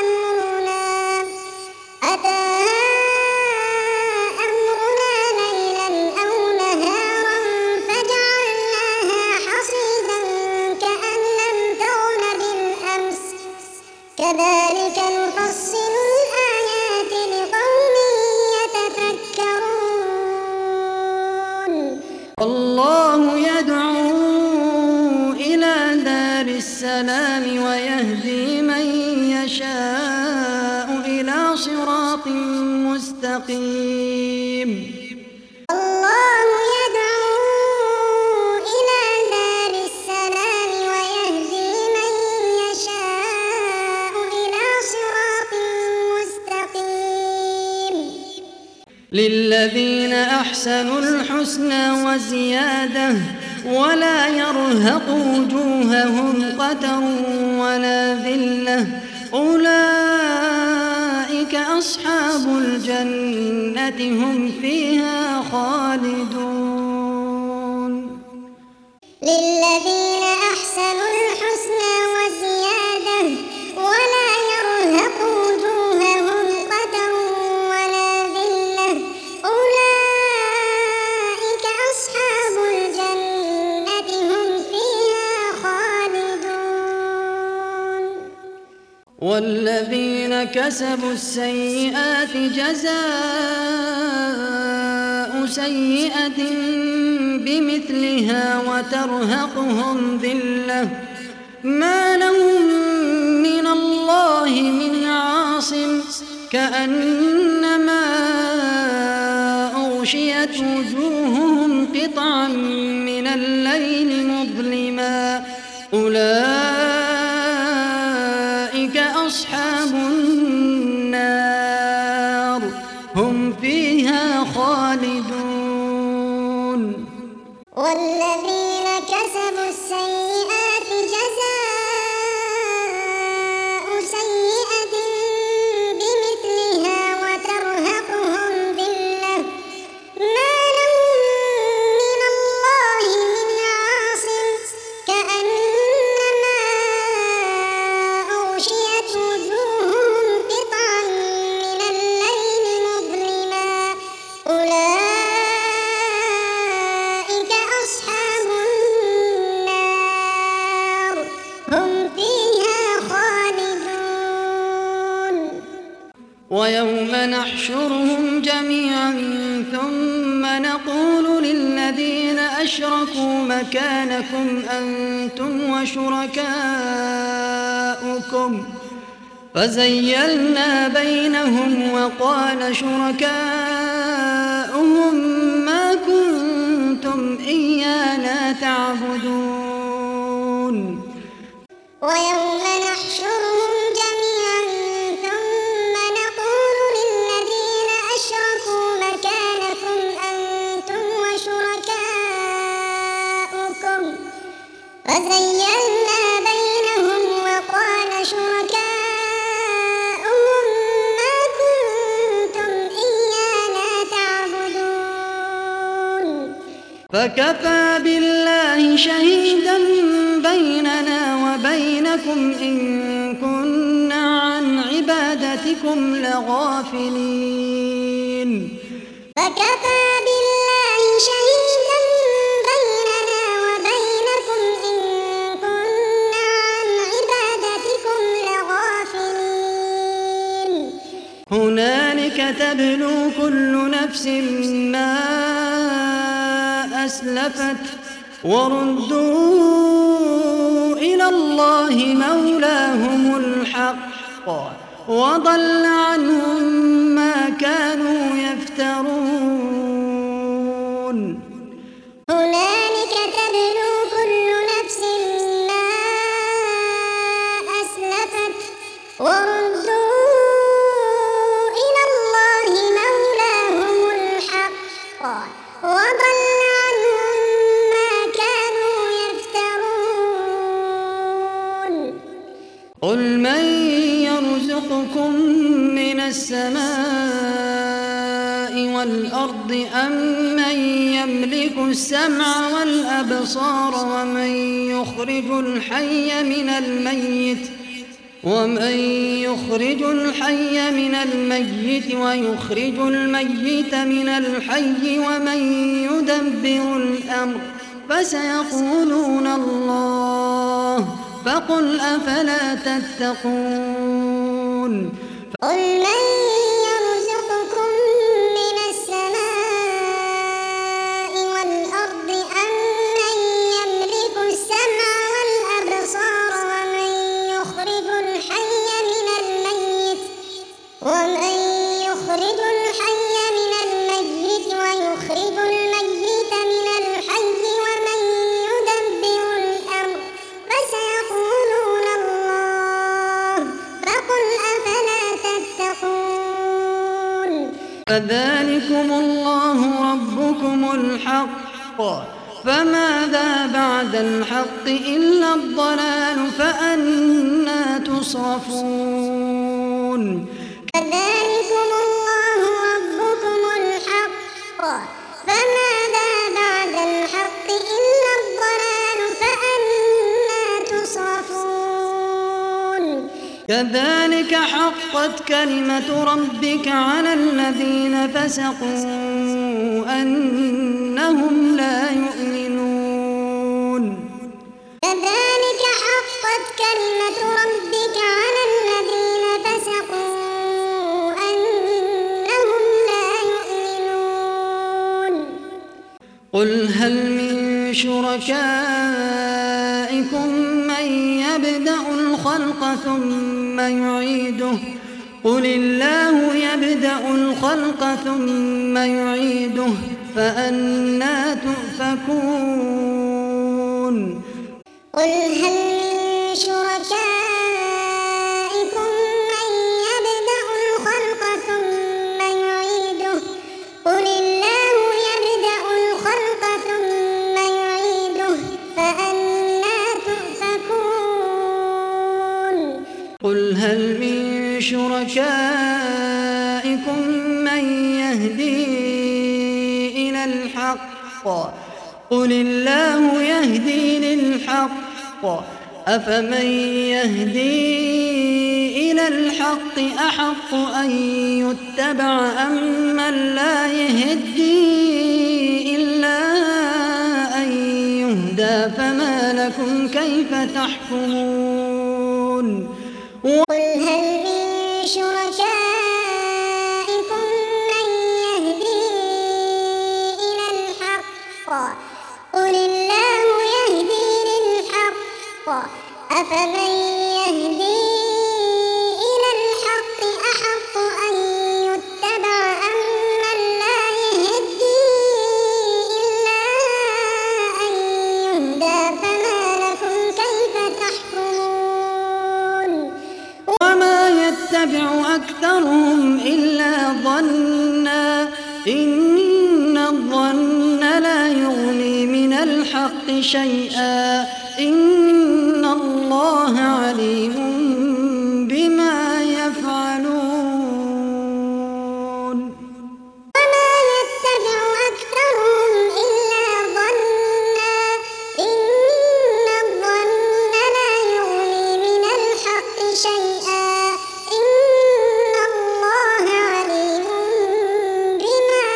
B: أمرنا ليلا أو نهارا فجعلناها حصيدا كأن لم تغن بالأمس كذلك نفصل الآيات لقوم يتفكرون.
A: الله يدعو إلى دار السلام ويهدي من يشاء إلى صراط مستقيم.
B: الله يدعو إلى دار السلام ويهدي من يشاء إلى صراط مستقيم.
A: للذين أحسنوا الحسنى وزيادة ولا يرهق وجوههم قتر ولا ذلة أولئك أصحاب الجنة هم فيها خالدون.
B: للذين أحسنوا الحسنى وزيادة ولا يرهق وجوههم قتر ولا ذلة أولئك أصحاب الجنة هم فيها خالدون.
A: والذين كسبوا السيئات جزاء سيئة بمثلها وترهقهم ذلة ما لهم من الله من عاصم كأنما أغشيت وجوههم قطعا من الليل مظلما أولئك أصحاب النار هم فيها خالدون
B: والذين كسبوا السيئات جزاء سيئة بمثلها وترهقهم ذلة ما لهم من الله من عاصم كأنما أغشيت وجوههم قطعا من الليل مظلما أولئك أصحاب النار هم فيها خالدون
A: ويوم نحشرهم جميعا ثم نقول للذين أشركوا مكانكم أنتم وشركاؤكم فزيلنا بينهم وقال شركاؤهم ما كنتم إيانا تعبدون
B: ويوم نحشرهم جميعا ثم نقول للذين أشركوا مكانكم أنتم وشركاؤكم فزيلنا بينهم وقال شركاؤهم ما كنتم إيانا تعبدون
A: فكفى بالله شهيدا بيننا وبينكم إن كنا عن عبادتكم لغافلين
B: فكفى بالله شهيدا بيننا وبينكم إن كنا عن عبادتكم لغافلين
A: هنالك تبلو كل نفس ما أسلفت وردوا إلى الله مولاهم الحق وضل عنهم ما كانوا يفترون
B: هنالك تبلو كل نفس ما أسلفت وردوا إلى الله مولاهم الحق وضل عنهم ما كانوا يفترون
A: قل من يرزقكم من السماء والأرض أم من يملك السمع والأبصار ومن يخرج الحي من الميت ويخرج الميت من الحي ومن يدبر الأمر فسيقولون الله فقل أفلا تتقون
B: قل من يرزقكم من السماء والأرض أم من يملك السمع والأبصار ومن يخرج الحي من الميت ويخرج الميت من الحي ومن يدبر الأمر فسيقولون الله فقل أفلا تتقون
A: فذلكم الله ربكم الحق فماذا بعد الحق إلا الضلال فأنى تصرفون
B: فذلكم الله ربكم الحق فماذا بعد الحق إلا الضلال فأنى تصرفون
A: كذلك حقت كلمة ربك على الذين فسقوا أنهم لا يؤمنون
B: كذلك حقت كلمة ربك على الذين فسقوا أنهم لا يؤمنون
A: قل هل من شركائكم شركائكم من يبدأ الخلق ثم يعيده قل الله يبدأ الخلق ثم يعيده فأنى تؤفكون
B: قل هل من شركائكم من يبدأ الخلق ثم يعيده قل الله يبدأ الخلق ثم يعيده فأنى تؤفكون
A: قل هل من شركائكم من يهدي إلى الحق قل الله يهدي للحق أفمن يهدي إلى الحق أحق أن يتبع أم من لا يهدي إلا أن يهدى فما لكم كيف تحكمون
B: قل هل من شركائكم من يهدي إلى الحق قل الله يهدي للحق أفمن يهدي إلى الحق أحق أن يتبع أم من لا يهدي إلا أن يهدى فما لكم كيف تحكمون
A: وما يتبع أكثرهم إلا ظنا إن الظن لا يغني من الحق شيئا إن الله عليم بما يفعلون
B: وما يتبع أكثرهم إلا ظنا إن الظن لا يغني من الحق شيئا إن الله عليم بما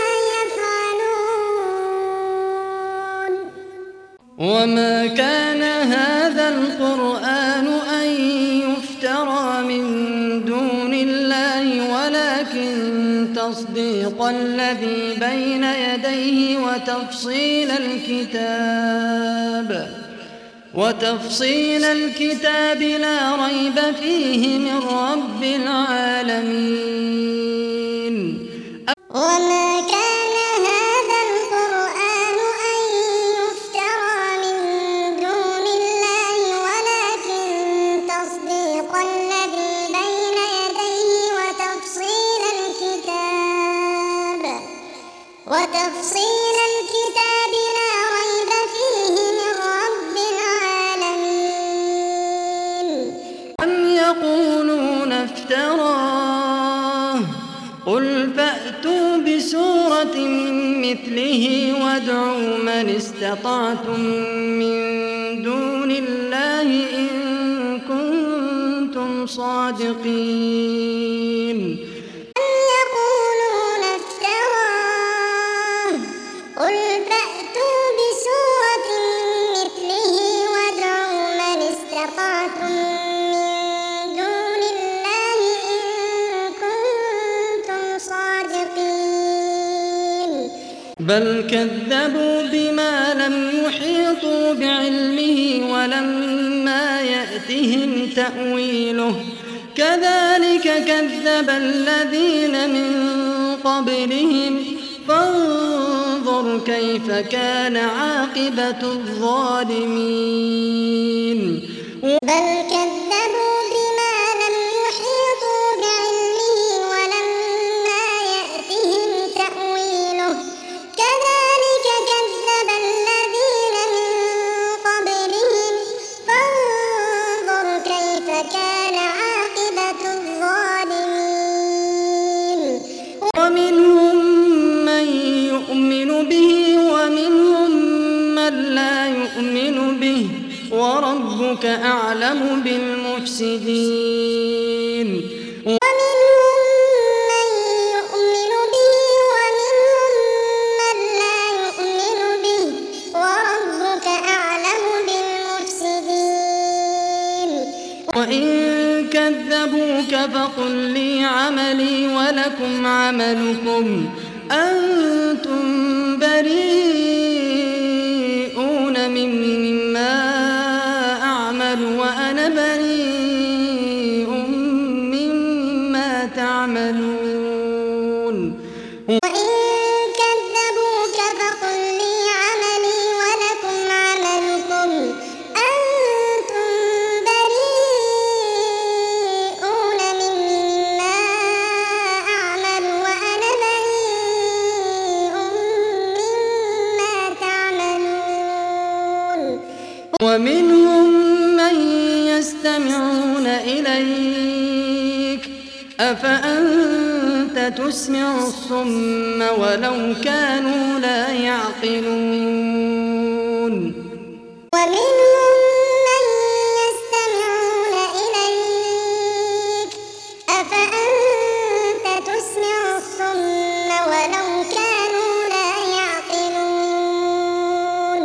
B: يفعلون
A: وما كان هذا القرآن أن يفترى من دون الله تصديق الذي بين يديه وتفصيل الكتاب لا ريب فيه من رب العالمين.
B: وما كان هذا القرآن أن يفترى من دون الله ولكن تصديق الذي بين يديه وتفصيل الكتاب لا ريب فيه من رب العالمين.
A: أم يقولون افتراه قل فأتوا بسورة مثله وادعوا من استطعتم من دون الله إن كنتم صادقين.
B: أم يقولون افتراه قل فأتوا بسورة مثله وادعوا من استطعتم من دون الله إن كنتم صادقين.
A: بل كذبوا بما لم يحيطوا بعلمه ولما يأتهم تأويله كذلك كذب الذين من قبلهم فانظر كيف كان عاقبة الظالمين.
B: بل كذبوا بما لم يحيطوا بعلمه ولما يأتهم تأويله كذلك كذب الذين من قبلهم فانظر كيف كان عاقبة الظالمين.
A: ومنهم من يؤمن به ومنهم من لا يؤمن به وربك أعلم بالمفسدين.
B: ومنهم من يؤمن به ومنهم من لا يؤمن به وربك أعلم بالمفسدين.
A: وإن كذبوك فقل لي عملي ولكم عملكم أنتم بريئون مما ومنهم من يستمعون إليك أفأنت تسمع الصم ولو كانوا لا يعقلون
B: ومنهم من يستمعون إليك أفأنت تسمع الصم ولو كانوا لا يعقلون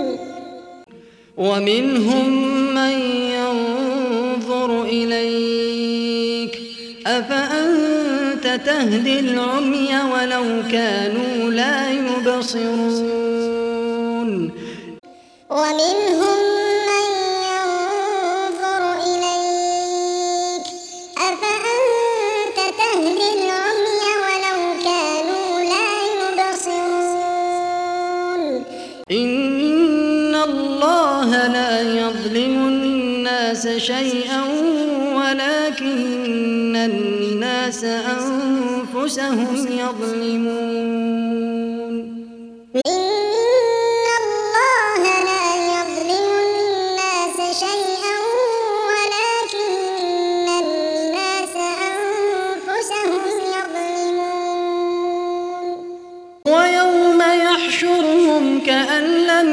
A: ومنهم من ينظر إليك أفأنت تهدي العمي ولو كانوا لا يبصرون
B: ومنهم من ينظر إليك أفأنت تهدي العمي ولو كانوا لا يبصرون
A: إن الله لا يظلم الناس شيئا ولكن الناس أنفسهم يظلمون
B: إن الله لا يظلم الناس شيئا ولكن الناس أنفسهم يظلمون
A: ويوم يحشرهم كأن لم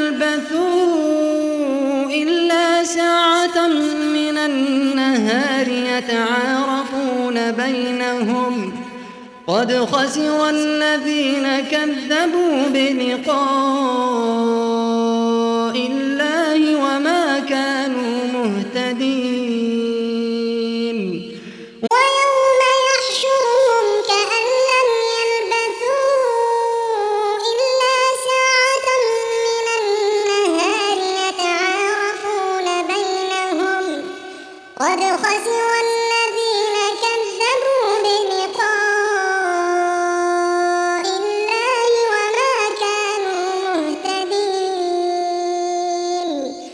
A: يلبثوا إلا ساعة من النهار يتعارفون بينهم قد خسر الذين كذبوا بلقاء الله وما كانوا مهتدين
B: ويوم يحشرهم كأن لم يلبثوا إلا ساعة من النهار يتعارفون بينهم قد خسر الذين كذبوا بلقاء الله وما كانوا مهتدين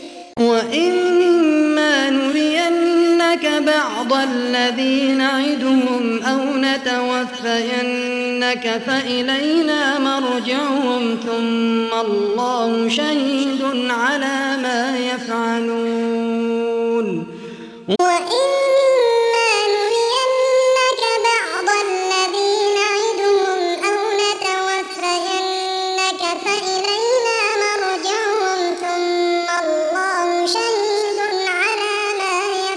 A: وإما نرينك بعض الذي نعدهم أو نتوفينك فإلينا مرجعهم ثم الله شهيد على ما يفعلون
B: وإما نرينك بعض الذي نعدهم أو نتوفينك فإلينا مرجعهم ثم الله شهيد على ما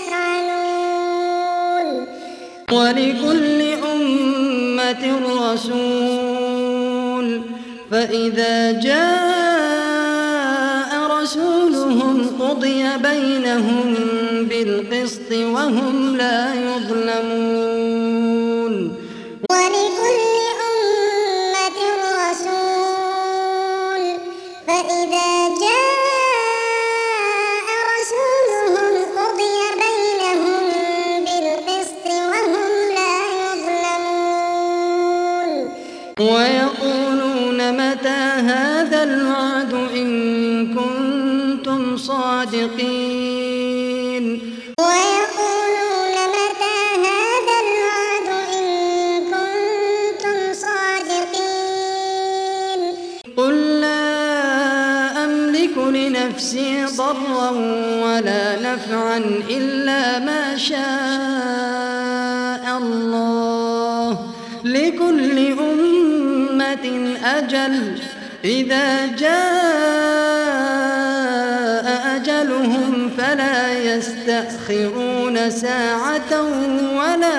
B: يفعلون
A: ولكل أمة رسول فإذا جاء رسولهم قضي بينهم بالقسط وهم لا يظلمون
B: ولكل أمة رسول فإذا جاء رسولهم قضي بينهم بالقسط وهم لا يظلمون
A: ويقولون متى هذا الوعد إن كنتم صادقين
B: ويقولون متى هذا الوعد إن كنتم صادقين
A: قل لا أملك لنفسي ضرا ولا نفعا إلا ما شاء الله لكل أمة أجل إذا جاء أجلهم فلا يستأخرون ساعة ولا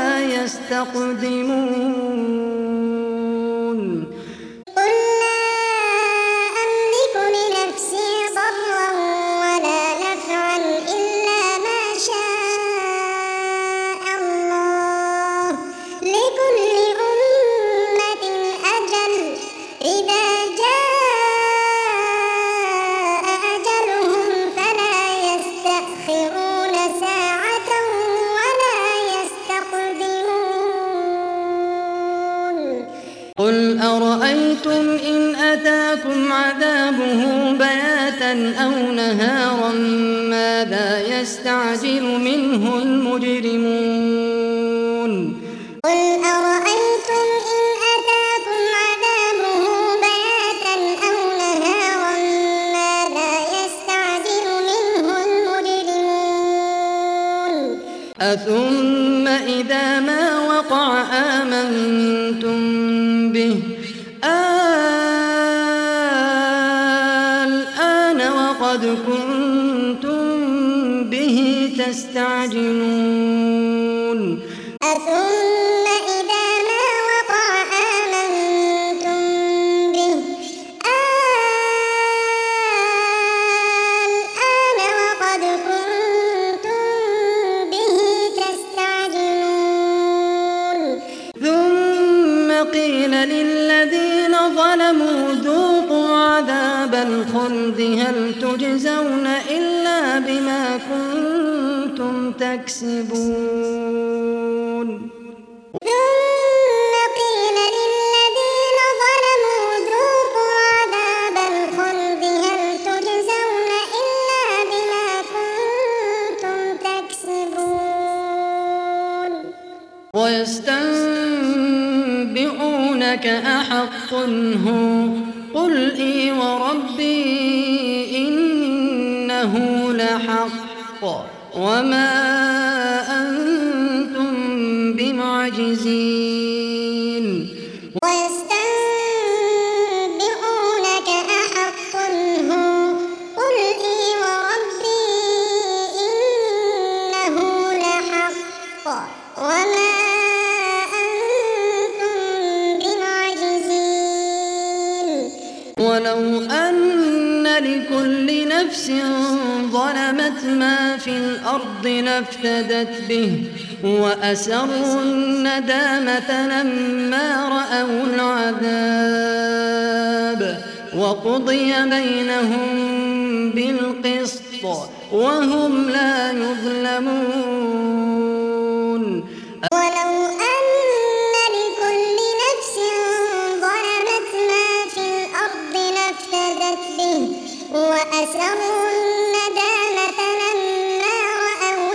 A: يستقدمون
B: قل لا أملك لنفسي ضرا ولا نفعا إلا ما شاء الله لكل أمة أجل إذا جاء أجلهم فلا يستأخرون ساعة ولا يستقدمون
A: قل أرأيتم إن أتاكم عذابه بياتا أو نهارا ماذا يستعجل منه المجرمون
B: قل أرأيتم إن أتاكم عذابه بياتا أو نهارا ماذا يستعجل منه
A: أثم إذا ما وقع آمنتم به الآن وقد كنتم به تستعجلون
B: أثم إذا ما وقع آمنتم به الآن وقد كنتم به تستعجلون
A: ثم قيل للذين ظلموا ذوقوا عذاب الخلد هل تجزون إلا بما كنتم تكسبون
B: ثم قيل للذين ظلموا ذوقوا عذاب الخلد هل تجزون إلا بما كنتم تكسبون
A: ويستنبئونك أحق هو قل إي وربي إنه لحق وما أنتم بمعجزين
B: ويستنبئونك أحق هو قل إي وربي إنه لحق وما أنتم بمعجزين
A: ولو أن لكل نفس ظلمت ما في الأرض لافتدت به وأسروا الندامة لما رأوا العذاب وقضي بينهم بالقسط وهم لا يظلمون
B: ولو أن لكل نفس ظلمت ما في الأرض لافتدت به وأسروا الندامة لما رأوا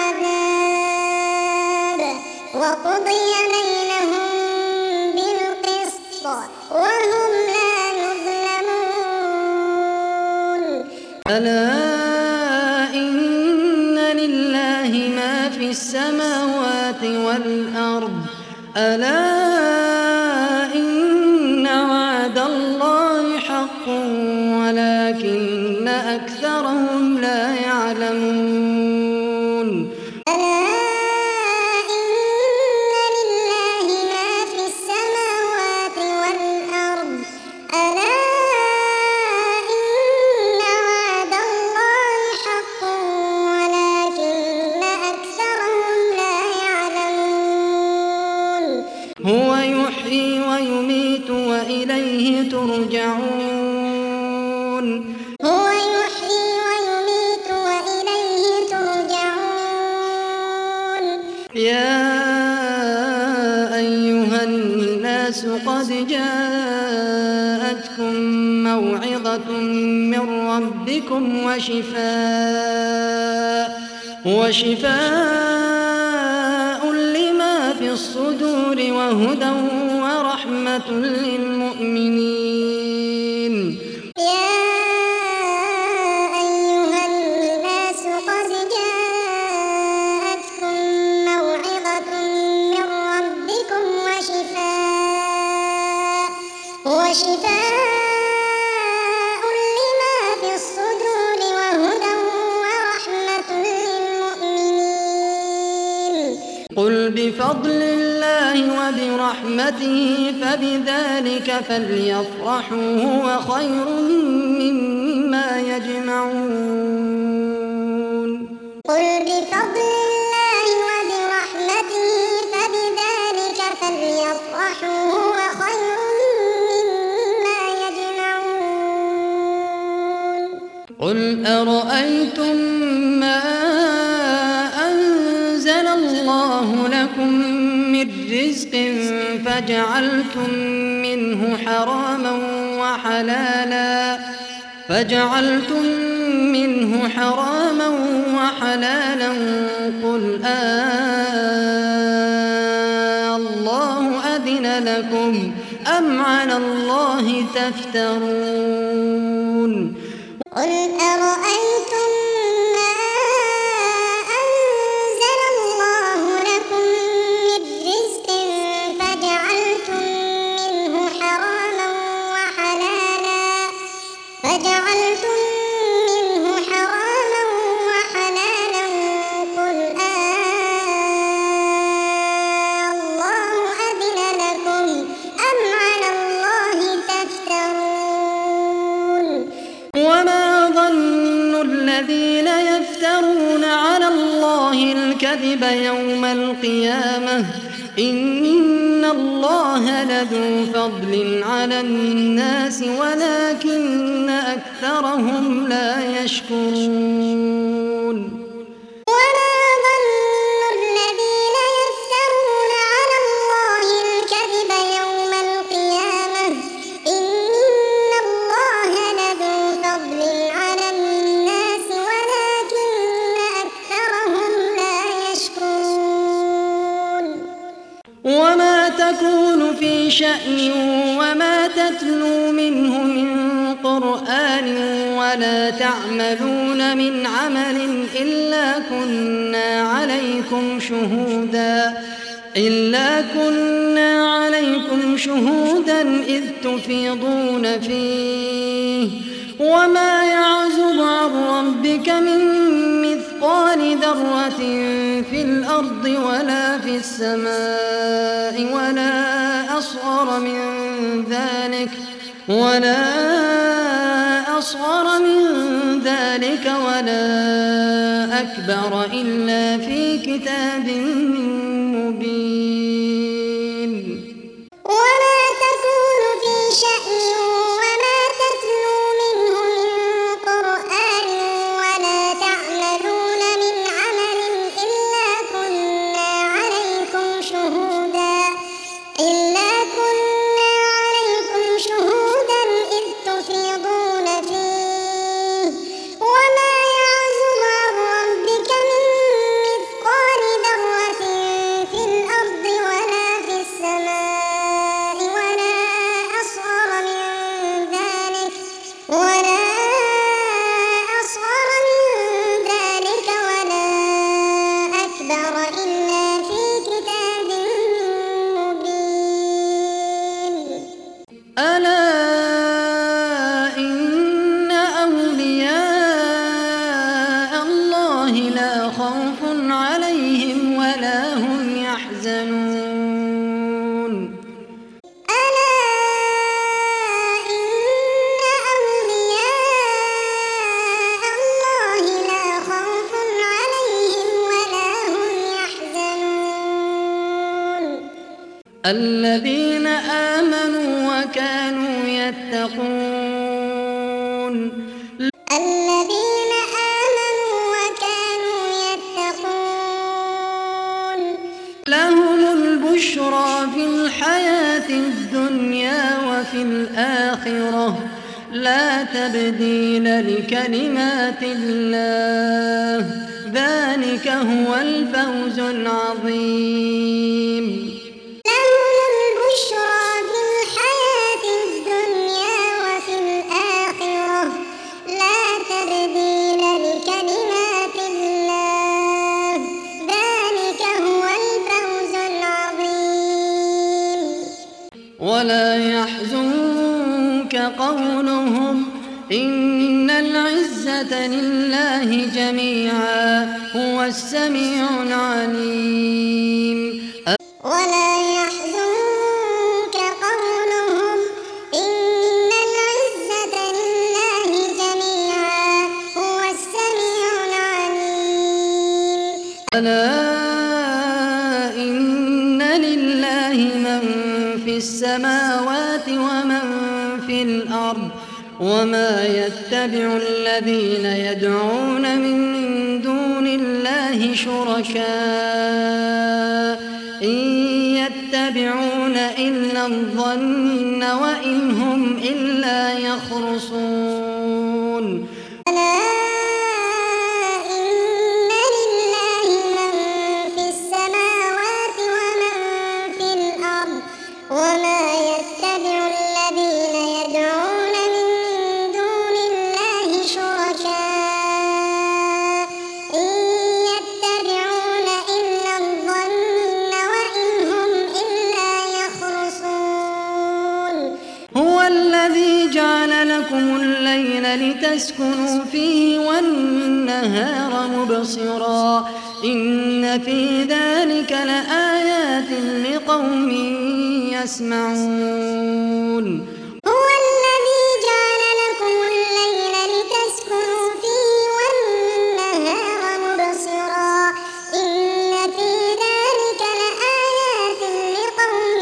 B: العذاب وقضي بينهم بالقسط وهم لا يظلمون
A: ألا إن لله ما في السماوات والأرض ألا إن وعد الله حق ولكن أكثرهم لا يعلمون
B: ألا إن لله ما في السماوات والأرض ألا إن وعد الله حق ولكن أكثرهم لا يعلمون
A: هو يحيي ويميت وإليه ترجعون
B: هو يحيي ويميت وإليه ترجعون
A: يا أيها الناس قد جاءتكم موعظة من ربكم وشفاء لما في الصدور وهدى ورحمة للمؤمنين
B: يا أيها الناس قد جاءتكم موعظة من ربكم وشفاء لما في الصدور وهدى ورحمة للمؤمنين
A: قل بفضل الله وبرحمته فبذلك فليفرحوا هو خير مما يجمعون
B: قل بفضل الله وبرحمته فبذلك فليفرحوا هو خير مما يجمعون
A: قل أرأيتم ما أنزل الله لكم من رزق فجعلتم منه حراما وحلالا قل الله أذن لكم أم على الله تفترون
B: قل أرأيتم ما أنزل الله أجعلتم منه حراما وحلالا قل الله أذن لكم أم على الله تفترون
A: وما ظن الذين يفترون على الله الكذب يوم القيامة إن الله لذو فضل على الناس ولكن أكثرهم لا يشكرون
B: وما ظن الذين يفترون على الله الكذب يوم القيامة إن الله لذو فضل على الناس ولكن أكثرهم لا يشكرون
A: وما تكون في شأن وما تتلو منه من قرآن ولا تعملون من عمل إلا كنا عليكم شهودا إذ تفيضون فيه وما يعزب عن ربك من مثقال ذرة في الأرض ولا في السماء ولا أصغر من ذلك ولا أكبر إلا في كتاب مبين
B: وما تكون في شأن وما تتلو منه من قرآن ولا تعملون من عمل إلا كنا عليكم شهودا إذ تفيضون فيه وما يعزب عن ربك من مثقال ذرة في الأرض ولا في السماء ولا أصغر من ذلك ولا أكبر إلا في كتاب مبين
A: ألا إن أولياء الله لا خوف عليهم ولا هم يحزنون
B: ألا إن أولياء الله لا خوف عليهم ولا هم يحزنون
A: الذين آمنوا وكانوا يتقون
B: الذين آمنوا وكانوا يتقون
A: لهم البشرى في الحياة الدنيا وفي الآخرة لا تبديل لكلمات الله ذلك هو الفوز العظيم
B: لهم البشرى في الحياة الدنيا وفي الآخرة لا تبديل لكلمات الله ذلك هو الفوز العظيم
A: ولا يحزنك قولهم إن العزة لله جميعا هو السميع العليم
B: ولا يحزنك قولهم إن العزة لله جميعا هو السميع العليم
A: ألا إن لله من في السماوات ومن في الأرض وما يتبع الذين يدعون من دون الله شركاء إن يتبعون إلا الظن وإن هم إلا يخرصون
B: ألا إن لله من في السماوات ومن في الأرض وما يتبع الذين يدعون من دون الله شركاء إن يتبعون إلا الظن وإن هم إلا يخرصون
A: هو الذي جعل لكم الليل لتسكنوا فيه والنهار مبصرا إن في ذلك لآيات لقوم يسمعون
B: هو الذي جعل لكم الليل لتسكنوا فيه والنهار مبصرا إن في ذلك لآيات لقوم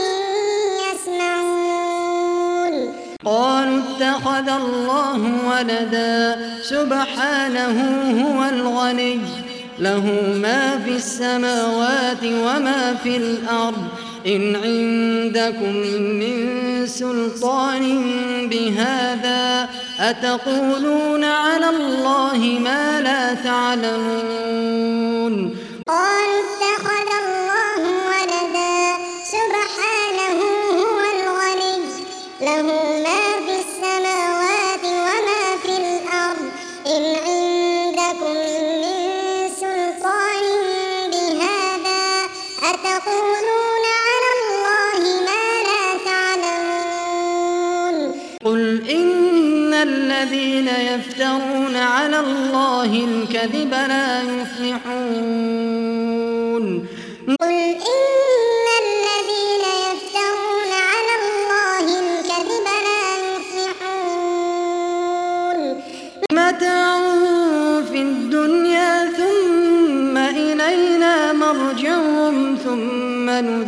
B: يسمعون
A: قالوا اتخذ الله ولدا سبحانه هو الغني له ما في السماوات وما في الأرض إن عندكم من سلطان بهذا أتقولون على الله ما لا تعلمون
B: قالوا اتخذ الله ولدا سبحانه هو الغني له ما في السماوات وما في الأرض إن عندكم من سلطان بهذا أتقولون على الله ما لا تعلمون
A: قل إن الذين يفترون على الله الكذب لا يفلحون
B: قل إن الذين يفترون على الله الكذب لا يفلحون
A: متاع في الدنيا ثم إلينا مرجعهم ثم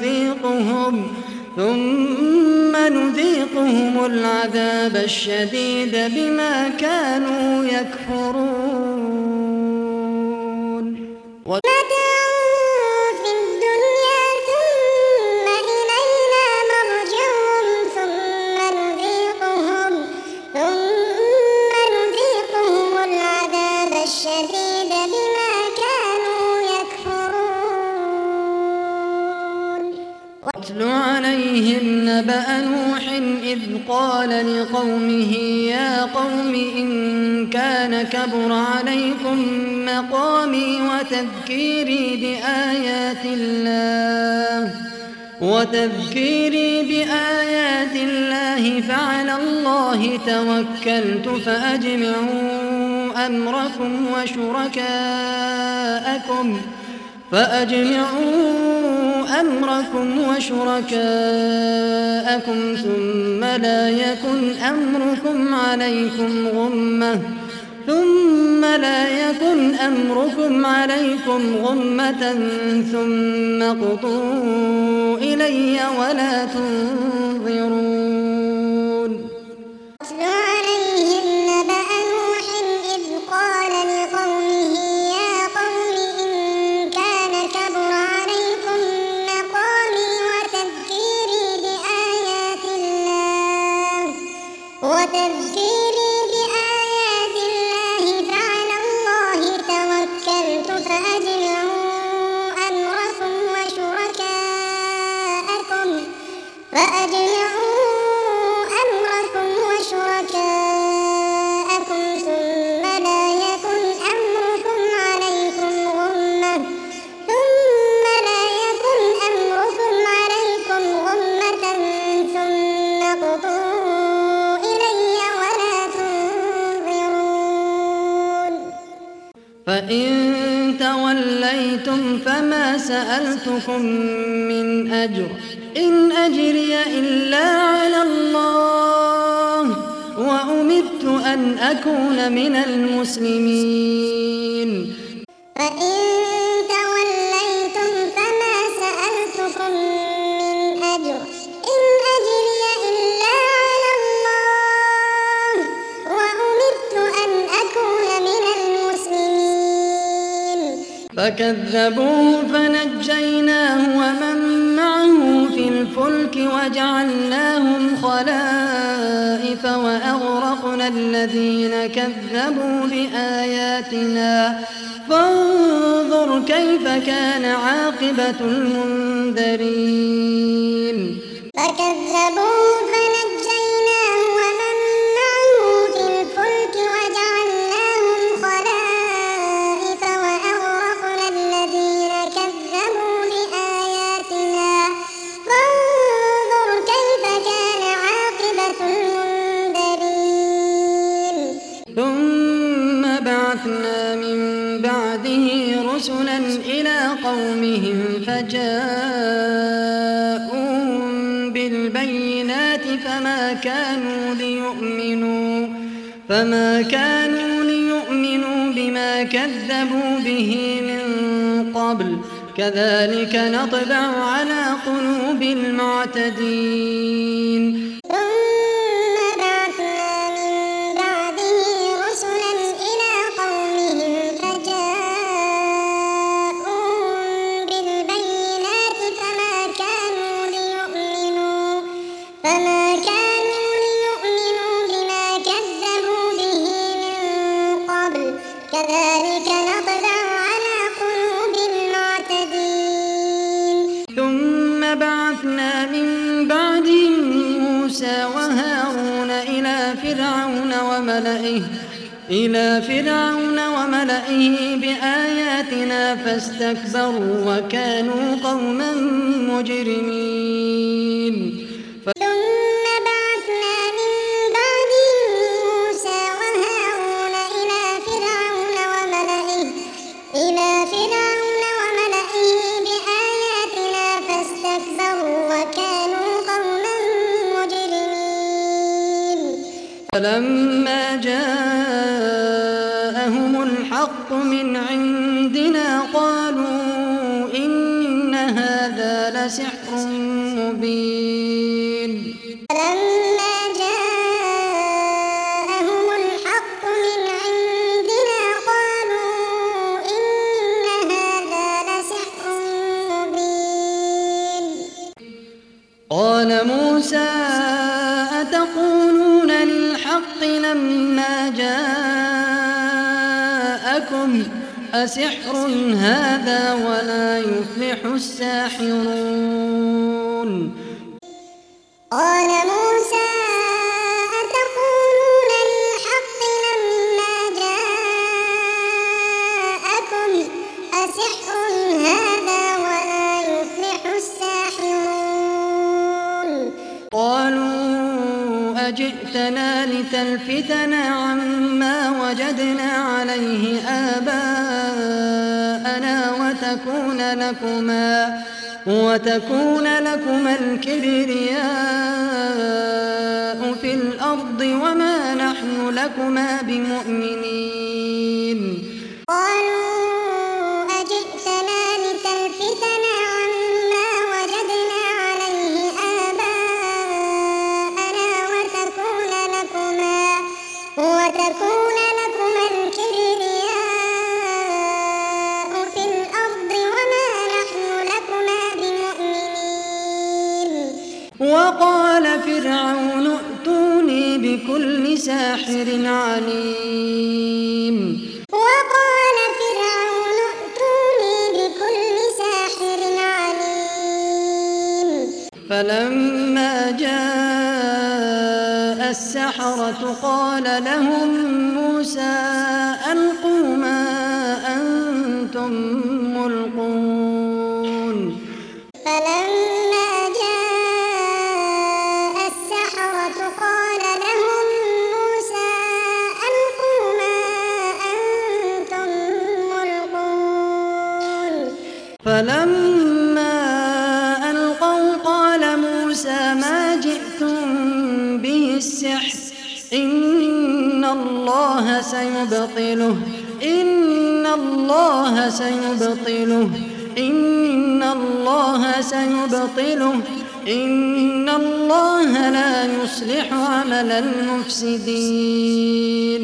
A: نذيقهم العذاب الشديد بما كانوا يكفرون
B: متاع في الدنيا ثم إلينا مرجعهم ثم نذيقهم العذاب الشديد بما كانوا يكفرون
A: واتل عليهم نبأ نوح إذ قال لقومه يا قوم إن كان كبر عليكم مقامي وتذكيري بآيات الله فعلى الله توكلت فأجمعوا أمركم وشركاءكم ثم لا يكن أمركم عليكم غمة ثم اقضوا إلي ولا تنظرون
B: واتل عليهم نبأ نوح إذ قال لقومه يا قوم إن كان كبر عليكم مقامي وتذكيري بآيات الله فعلى الله توكلت فأجمعوا أمركم وشركاءكم ثم لا يكن أمركم عليكم غمة ثم اقضوا إلي ولا تنظرون
A: فإن توليتم فما سألتكم من أجر إن أجري إلا على الله وأمرت أن أكون من المسلمين
B: فإن توليتم فما سألتكم من أجر إن أجري إلا على الله وأمرت أن أكون من المسلمين
A: فكذبوه فنجيناه ومن معه في الفلك وجعلناهم خلائف وأغرقنا الذين كذبوا بآياتنا فانظر كيف كان عاقبة المنذرين
B: فكذبوه فنجيناه ومن معه في الفلك وجعلناهم خلائف وأغرقنا الذين كذبوا بآياتنا فانظر كيف كان عاقبة المنذرين
A: رسلا إلى قومهم فجاءوهم بالبينات فما كانوا ليؤمنوا بما كذبوا به من قبل كذلك نطبع على قلوب المعتدين. ثم بعثنا من بعدهم موسى وهارون إلى فرعون وملئه بآياتنا فاستكبروا وكانوا قوما مجرمين. فلما جاءهم الحق من عندنا قالوا إن هذا لسحر مبين. قال موسى أتقولون للحق لما جاءكم أسحر هذا ولا يفلح الساحرون.
B: قال موسى أتقولون للحق لما جاءكم أسحر هذا ولا يفلح الساحرون.
A: قالوا أجئتنا لتلفتنا عما وجدنا عليه آباءنا وتكون لكما الكبرياء في الأرض وما نحن لكما بمؤمنين.
B: قالوا أجئتنا لتلفتنا عما وجدنا عليه آباءنا وتكون لكما الكبرياء في الأرض وما نحن لكما بمؤمنين.
A: وقال فرعون ائتوني بكل ساحر عليم. فلما جاء السحرة قال لهم موسى ألقوا ما أنتم ملقون.
B: فلما جاء السحرة قال لهم موسى ألقوا ما أنتم ملقون.
A: فلما ألقوا قال موسى ما جئتم به السحر إن الله سيبطله إن الله لا يصلح عمل المفسدين.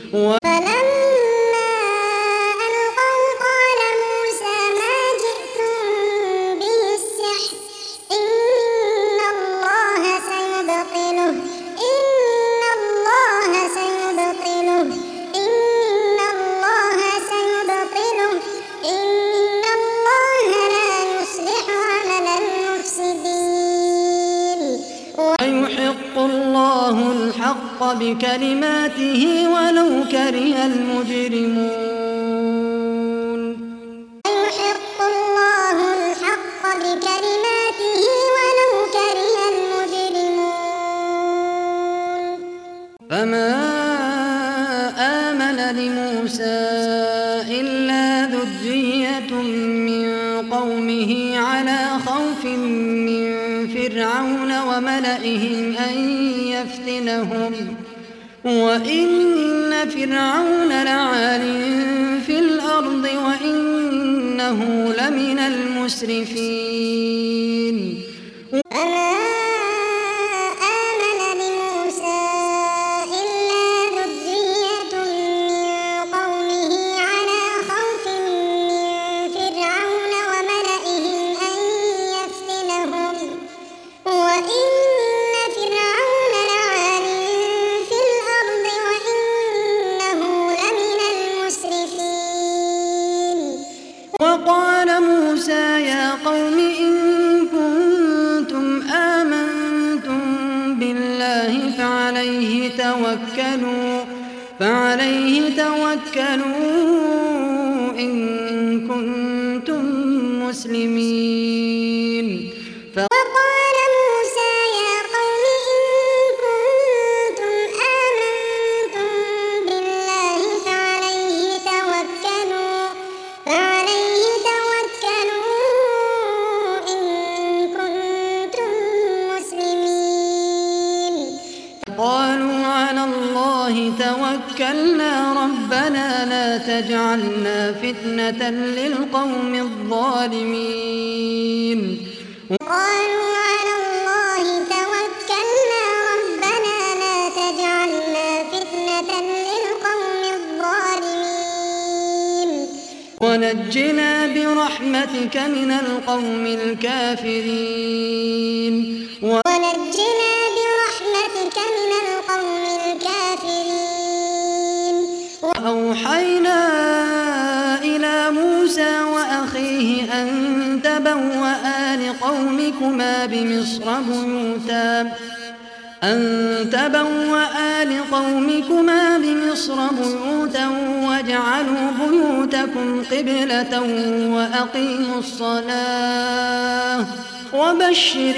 B: فلما ألقوا قال موسى ما جئتم به السحر إن الله سيبطله إن الله لا يصلح عمل المفسدين.
A: ويحق الله الحق بكلماته ولو كره المجرمون.
B: ويحق الله الحق بكلماته ولو كره المجرمون.
A: فما آمن لموسى إلا ذو ذرية من قومه على خوف من فرعون وملئهم أن يفتنهم وإن فرعون لعال في الأرض وإنه لمن المسرفين.
B: فما آمن لموسى إلا ذرية من قومه على خوف من فرعون وملئهم أن يفتنهم وإن فرعون لعال في الأرض وإنه لمن المسرفين.
A: وقال موسى يا قوم إن كنتم آمنتم بالله فعليه توكلوا إن كنتم مسلمين.
B: وقال موسى يا قوم إن كنتم آمنتم بالله فعليه توكلوا إن كنتم مسلمين.
A: قالوا على الله توكلنا ربنا لا تجعلنا فتنة للقوم الظالمين.
B: قالوا على الله توكلنا ربنا لا تجعلنا فتنة للقوم الظالمين.
A: ونجنا برحمتك من القوم الكافرين.
B: ونجنا برحمتك من القوم الكافرين.
A: وأوحينا إلى موسى وأخيه أن تبوأ لقومكما بمصر بيوتا واجعلوا بيوتكم قبلة وأقيموا الصلاة وبشر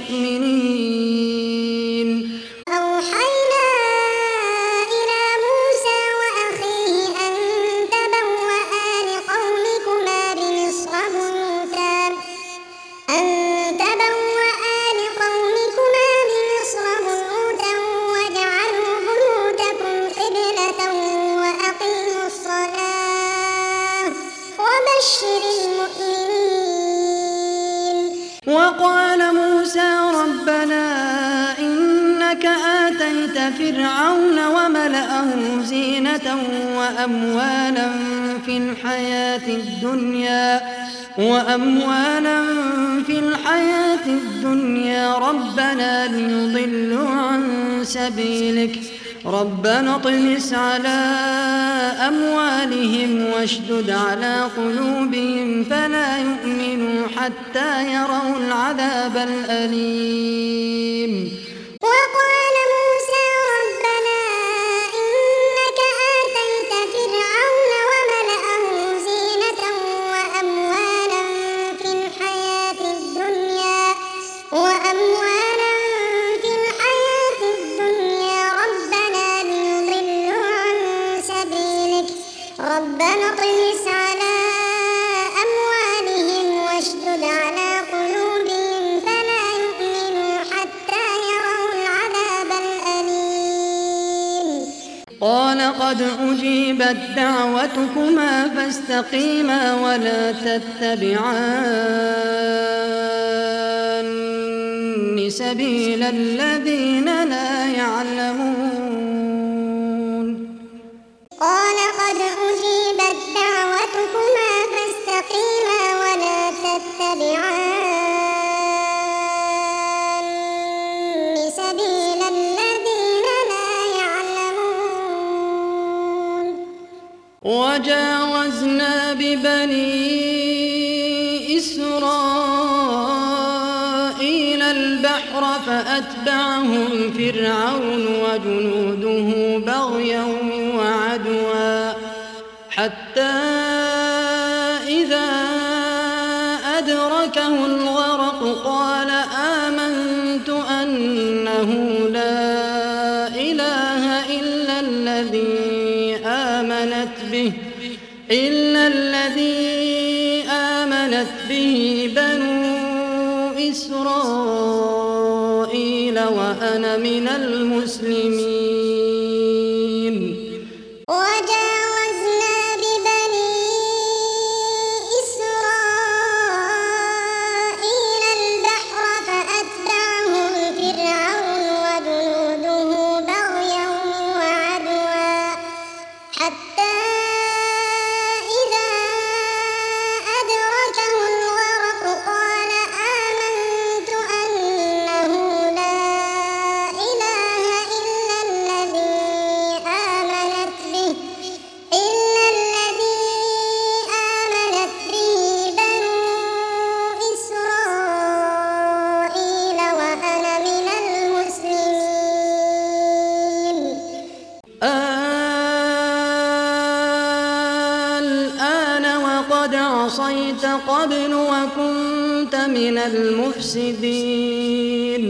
A: المؤمنين.
B: أوحينا إلى موسى وأخيه أن تبوأ لقومكما بمصر بيوتا واجعلوا بيوتكم قبلة وأقيموا الصلاة وبشر المؤمنين.
A: وقال موسى ربنا إنك آتيت فرعون وملأه زينة وأموالا في الحياة الدنيا ربنا ليضلوا عن سبيلك ربنا اطمس على أموالهم واشدد على قلوبهم فلا يؤمنوا حتى يروا العذاب الأليم.
B: وقال موسى ربنا إنك آتيت فرعون وملأه زينة وأموالا في الحياة الدنيا ربنا ليضلوا عن سبيلك ربنا اطمس على أموالهم واشدد على قلوبهم فلا يؤمنوا حتى يروا العذاب الأليم.
A: قال قد أجيبت دعوتكما فاستقيما ولا تتبعان سبيل الذين لا يعلمون.
B: قال قد أجيبت دعوتكما فاستقيما ولا تتبعان سبيل الذين لا يعلمون.
A: وجاوزنا ببني إسرائيل البحر فأتبعهم فرعون وجنوده بغيا وعدوا حتى إذا أدركه الغرق قال آمنت أنه لا إله إلا الذي آمنت به إلا الذي آمنت به بنو إسرائيل وأنا من المسلمين.
B: وجاوزنا ببني إسرائيل البحر فأتبعهم فرعون وجنوده بغيا وعدوا حتى إذا أدركه الغرق قال آمنت أنه لا إله إلا الذي آمنت به بنو إسرائيل وأنا من المسلمين.
A: الآن وقد عصيت قبل وكنت من المفسدين.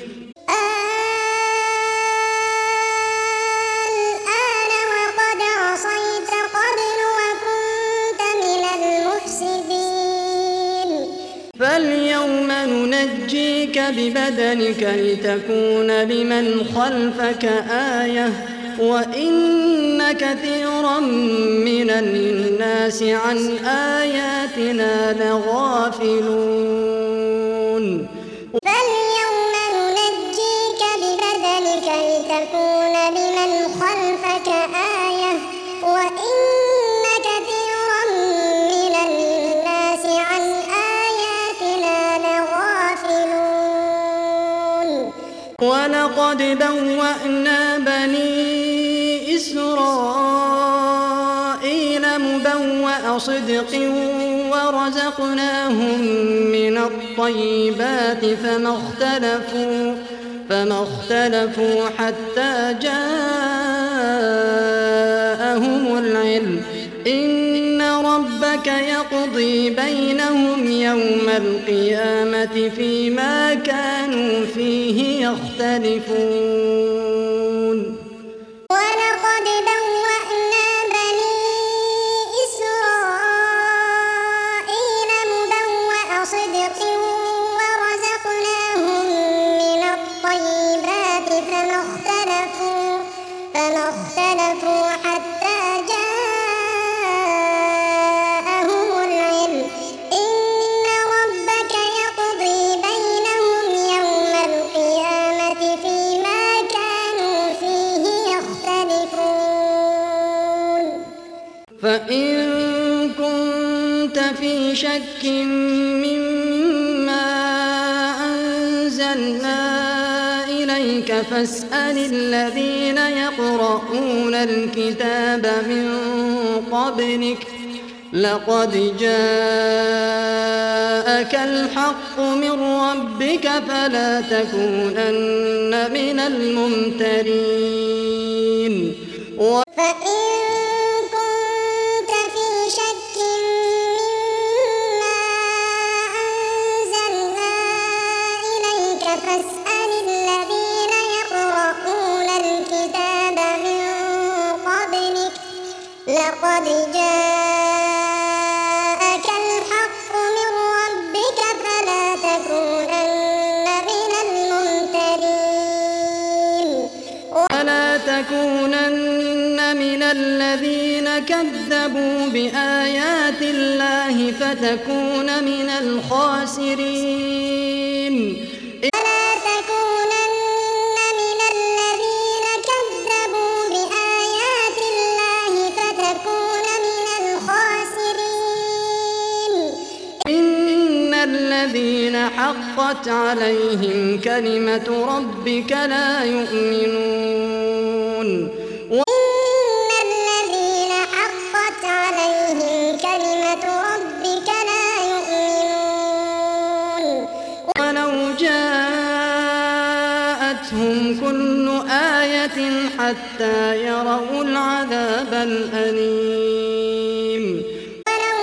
B: الآن وقد عصيت قبل وكنت من المفسدين.
A: فاليوم ننجيك ببدنك لتكون لمن خلفك آية وإن كثيرا من الناس عن آياتنا لغافلون.
B: فاليوم ننجيك ببدنك لتكون لمن خلفك آية وإن كثيرا من الناس عن آياتنا لغافلون.
A: ولقد بوأنا بني إسرائيل مبوأ صدق ورزقناهم من الطيبات فما اختلفوا حتى جاءهم العلم. إن ربك يقضي بينهم يوم القيامة فيما كانوا فيه يختلفون.
B: ولقد بوأنا بني إسرائيل مبوأ صدق ورزقناهم من الطيبات فما اختلفوا حتى جاءهم العلم. إن ربك يقضي بينهم يوم القيامة فيما كانوا فيه يختلفون.
A: فإن كنت في شك مما أنزلنا إليك فاسأل الذين يقرؤون الكتاب من قبلك لقد جاءك الحق من ربك فلا تكونن من الممترين.
B: فإن كنت في شك مما أنزلنا إليك فاسأل الذين يقرؤون الكتاب من قبلك لقد جاءك الحق من ربك فلا تكونن من الممترين.
A: ولا تكونن من الذين كذبوا بآيات الله فتكون من الخاسرين.
B: ولا تكونن من الذين كذبوا بآيات الله فتكون من الخاسرين.
A: إن الذين حقت عليهم كلمة ربك لا يؤمنون.
B: إن الذين حقت عليهم كلمة ربك لا يؤمنون.
A: ولو جاءتهم كل آية حتى يروا العذاب الأليم.
B: ولو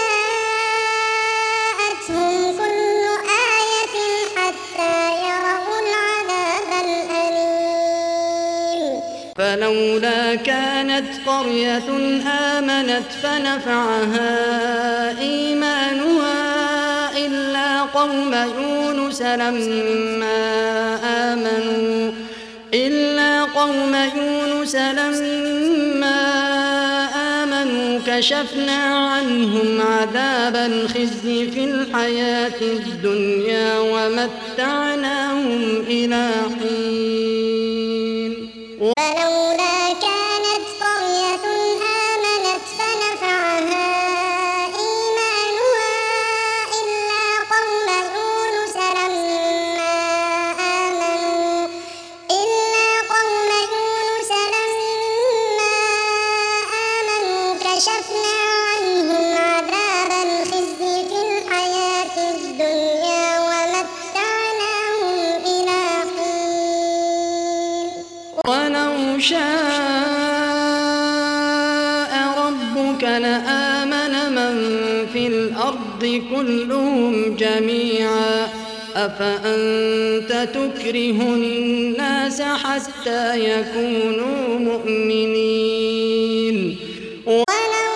B: جاءتهم كل آية حتى يروا العذاب الأليم.
A: فلولا ولولا كانت قرية آمنت فنفعها إيمانها إلا قوم يونس لما آمنوا كشفنا عنهم عذاب الخزي في الحياة الدنيا ومتعناهم إلى حين.
B: ولولا كانت قرية آمنت فنفعها إيمانها إلا قوم يونس لما آمنوا كشفنا عنهم عذاب الخزي في الحياة الدنيا ومتعناهم إلى حين.
A: ولو شاء ربك لآمن من في الأرض كلهم جميعا أفأنت تكره الناس حتى يكونوا مؤمنين.
B: ولو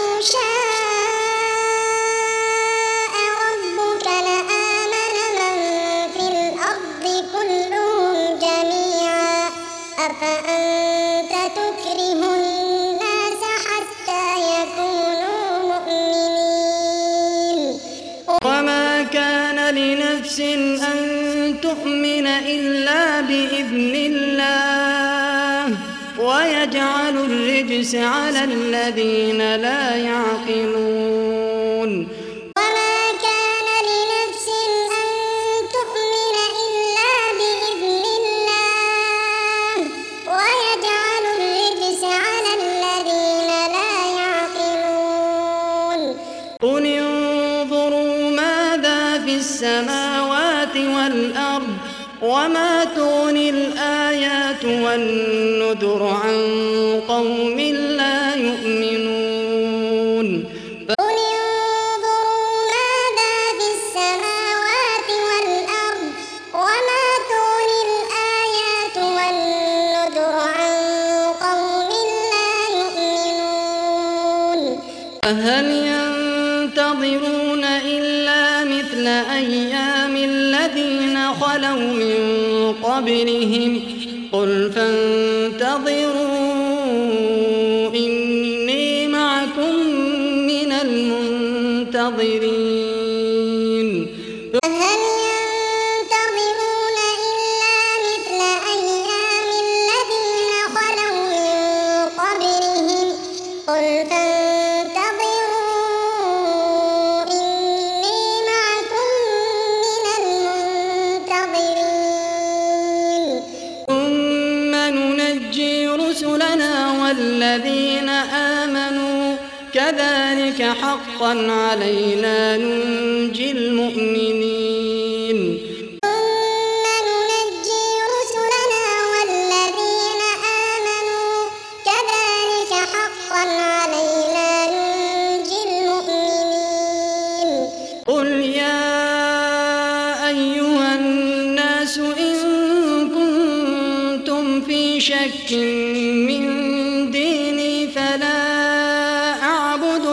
B: شاء ربك لآمن من في الأرض كلهم جميعا أفأنت تكره الناس حتى يكونوا مؤمنين.
A: وما كان لنفس أن تؤمن إلا بإذن الله ويجعل الرجس على الذين لا يعقلون.
B: وما كان لنفس أن تؤمن إلا بإذن الله ويجعل الرجس على الذين لا يعقلون.
A: قل انظروا ماذا في السماوات والأرض وما تغني الآيات والنذر عن قوم لا يؤمنون.
B: قل انظروا ماذا في السماوات والأرض وما تغني الآيات والنذر عن قوم لا يؤمنون.
A: فهل ينتظرون إلا مثل أيام الذين خلوا من قبلهم قل فانتظروا إني معكم من المنتظرين.
B: فهل ينتظرون إلا مثل أيام الذين خلوا من قبلهم قل فانتظروا إني معكم من المنتظرين.
A: ثم ننجي رسلنا والذين آمنوا كذلك حقا علينا ننجي المؤمنين.
B: ثم ننجي رسلنا والذين آمنوا كذلك حقا علينا ننجي المؤمنين.
A: قل يا أيها الناس إن كنتم في شك من ديني فلا أعبد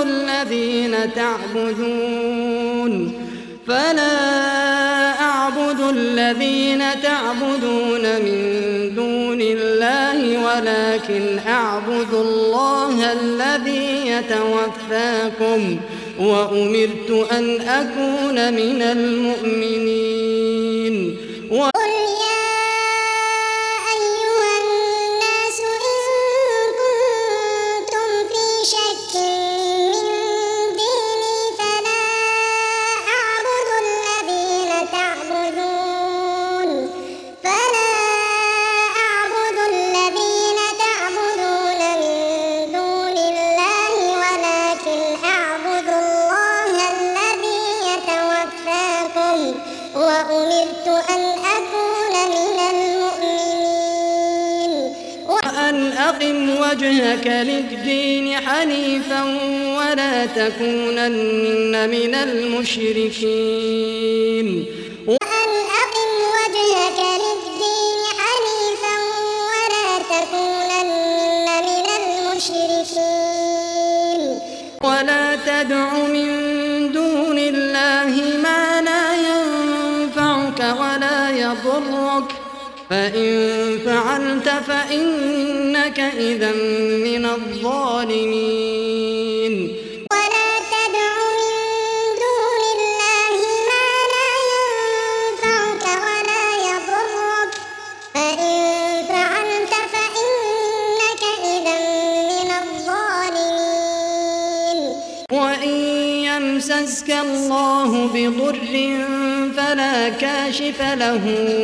A: الذين تعبدون من دون الله ولكن أعبد الله الذي يتوفاكم وأمرت أن أكون من المؤمنين.
B: قل يا أيها الناس إن كنتم في شك من ديني فلا أعبد الذين تعبدون من دون الله ولكن أعبد الله الذي يتوفاكم وأمرت أن أكون من المؤمنين.
A: وأن أقم وجهك للدين حنيفا ولا تكونن من المشركين.
B: وأن أقم وجهك للدين حنيفا ولا تكونن من المشركين
A: ولا تدع من دون الله ما لا ينفعك ولا يضرك فإن فعلت فإنك إذا من الظالمين
B: ولا تدع من دون الله ما لا ينفعك ولا يضرك فإن فعلت فإنك إذا من الظالمين
A: وإن يمسسك الله بضر فلا كاشف له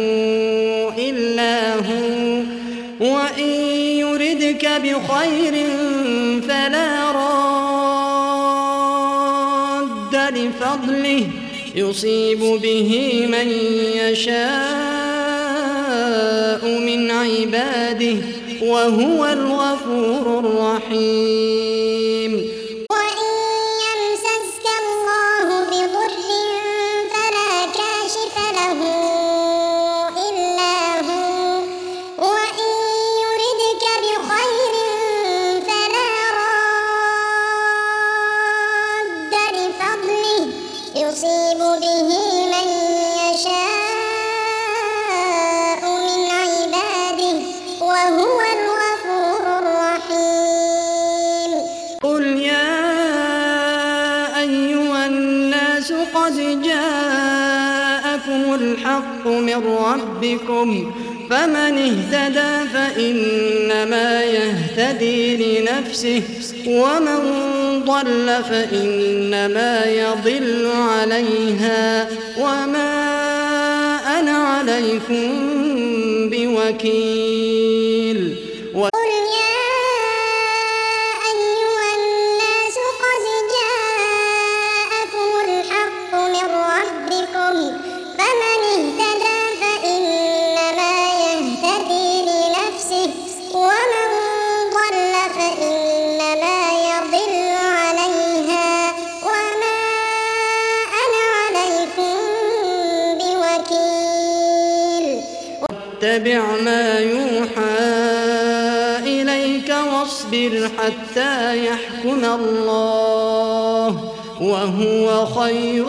A: إلا هو وإن يردك بخير فلا راد لفضله يصيب به من يشاء من عباده وهو الغفور الرحيم
B: وإن يمسسك الله بضر فلا كاشف له إلا هو وإن يردك بخير فلا راد لفضله يصيب به من يشاء من عباده وهو الغفور الرحيم
A: قل يا أيها الناس قد جاءكم الحق من ربكم فمن اهتدى فإنما يهتدي لنفسه ومن ضل فإنما يضل عليها وما أنا عليكم بوكيل
B: قل يا أيها الناس قد جاءكم الحق من ربكم فمن اهتدى فإنما يهتدي لنفسه ومن ضل فإنما يضل عليها وما أنا عليكم بوكيل
A: اتبع ما يوحى إليك واصبر حتى يحكم الله وهو خير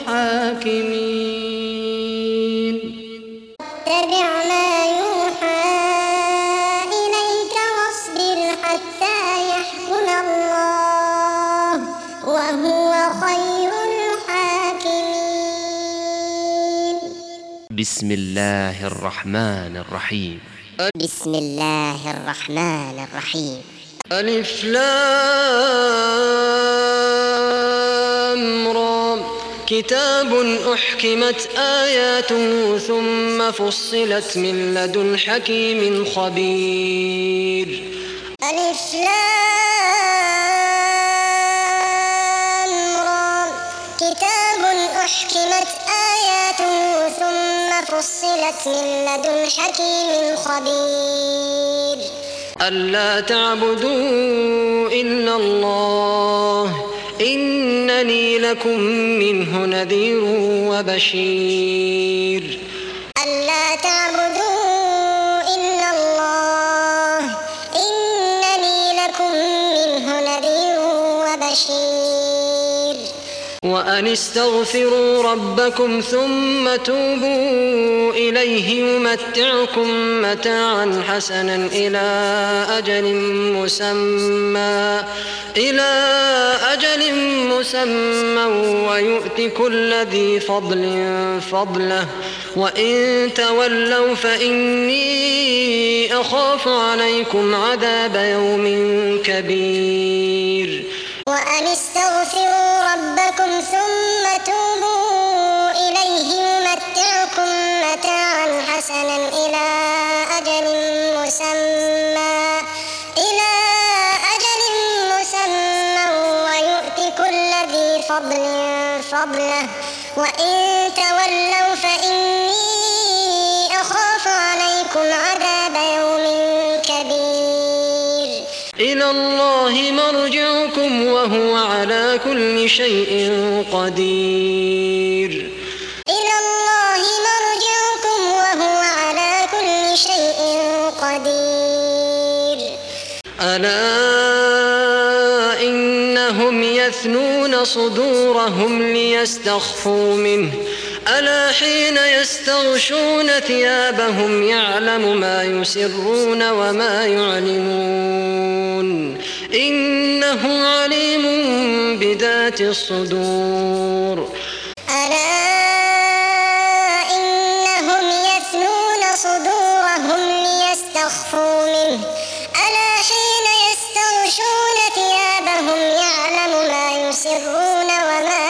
A: الحاكمين
B: اتبع ما يوحى إليك واصبر حتى يحكم الله وهو خير الحاكمين
C: بسم الله الرحمن الرحيم
B: بسم الله الرحمن الرحيم
A: ألف لام را كتاب أحكمت آياته ثم فصلت من لدن حكيم خبير
B: ألف لام را كتاب أحكمت آياته ثم فصلت من لدن حكيم خبير
A: ألا تعبدوا إلا الله إنني لكم منه نذير وبشير
B: ألا تعبدوا إلا الله إنني لكم منه نذير وبشير
A: وأن استغفروا ربكم ثم توبوا إليه يمتعكم متاعا حسنا إلى أجل مسمى ويؤت كل ذي فضل فضله وإن تولوا فإني أخاف عليكم عذاب يوم كبير
B: وأن استغفروا ربكم ثم توبوا إليه يمتعكم متاعا حسنا إلى أجل مسمى ويؤت كل ذي فضل فضله وإن تولوا فإني أخاف عليكم عذاب يوم كبير
A: إلى الله مرجعكم وهو على كل شيء قدير
B: إلى الله مرجعكم وهو على كل شيء قدير
A: ألا إنهم يثنون صدورهم ليستخفوا منه ألا حين يستغشون ثيابهم يعلم ما يسرون وما يعلنون إنه عليم بذات الصدور
B: ألا إنهم يثنون صدورهم ليستخفوا منه ألا حين يستغشون ثيابهم يعلم ما يسرون وما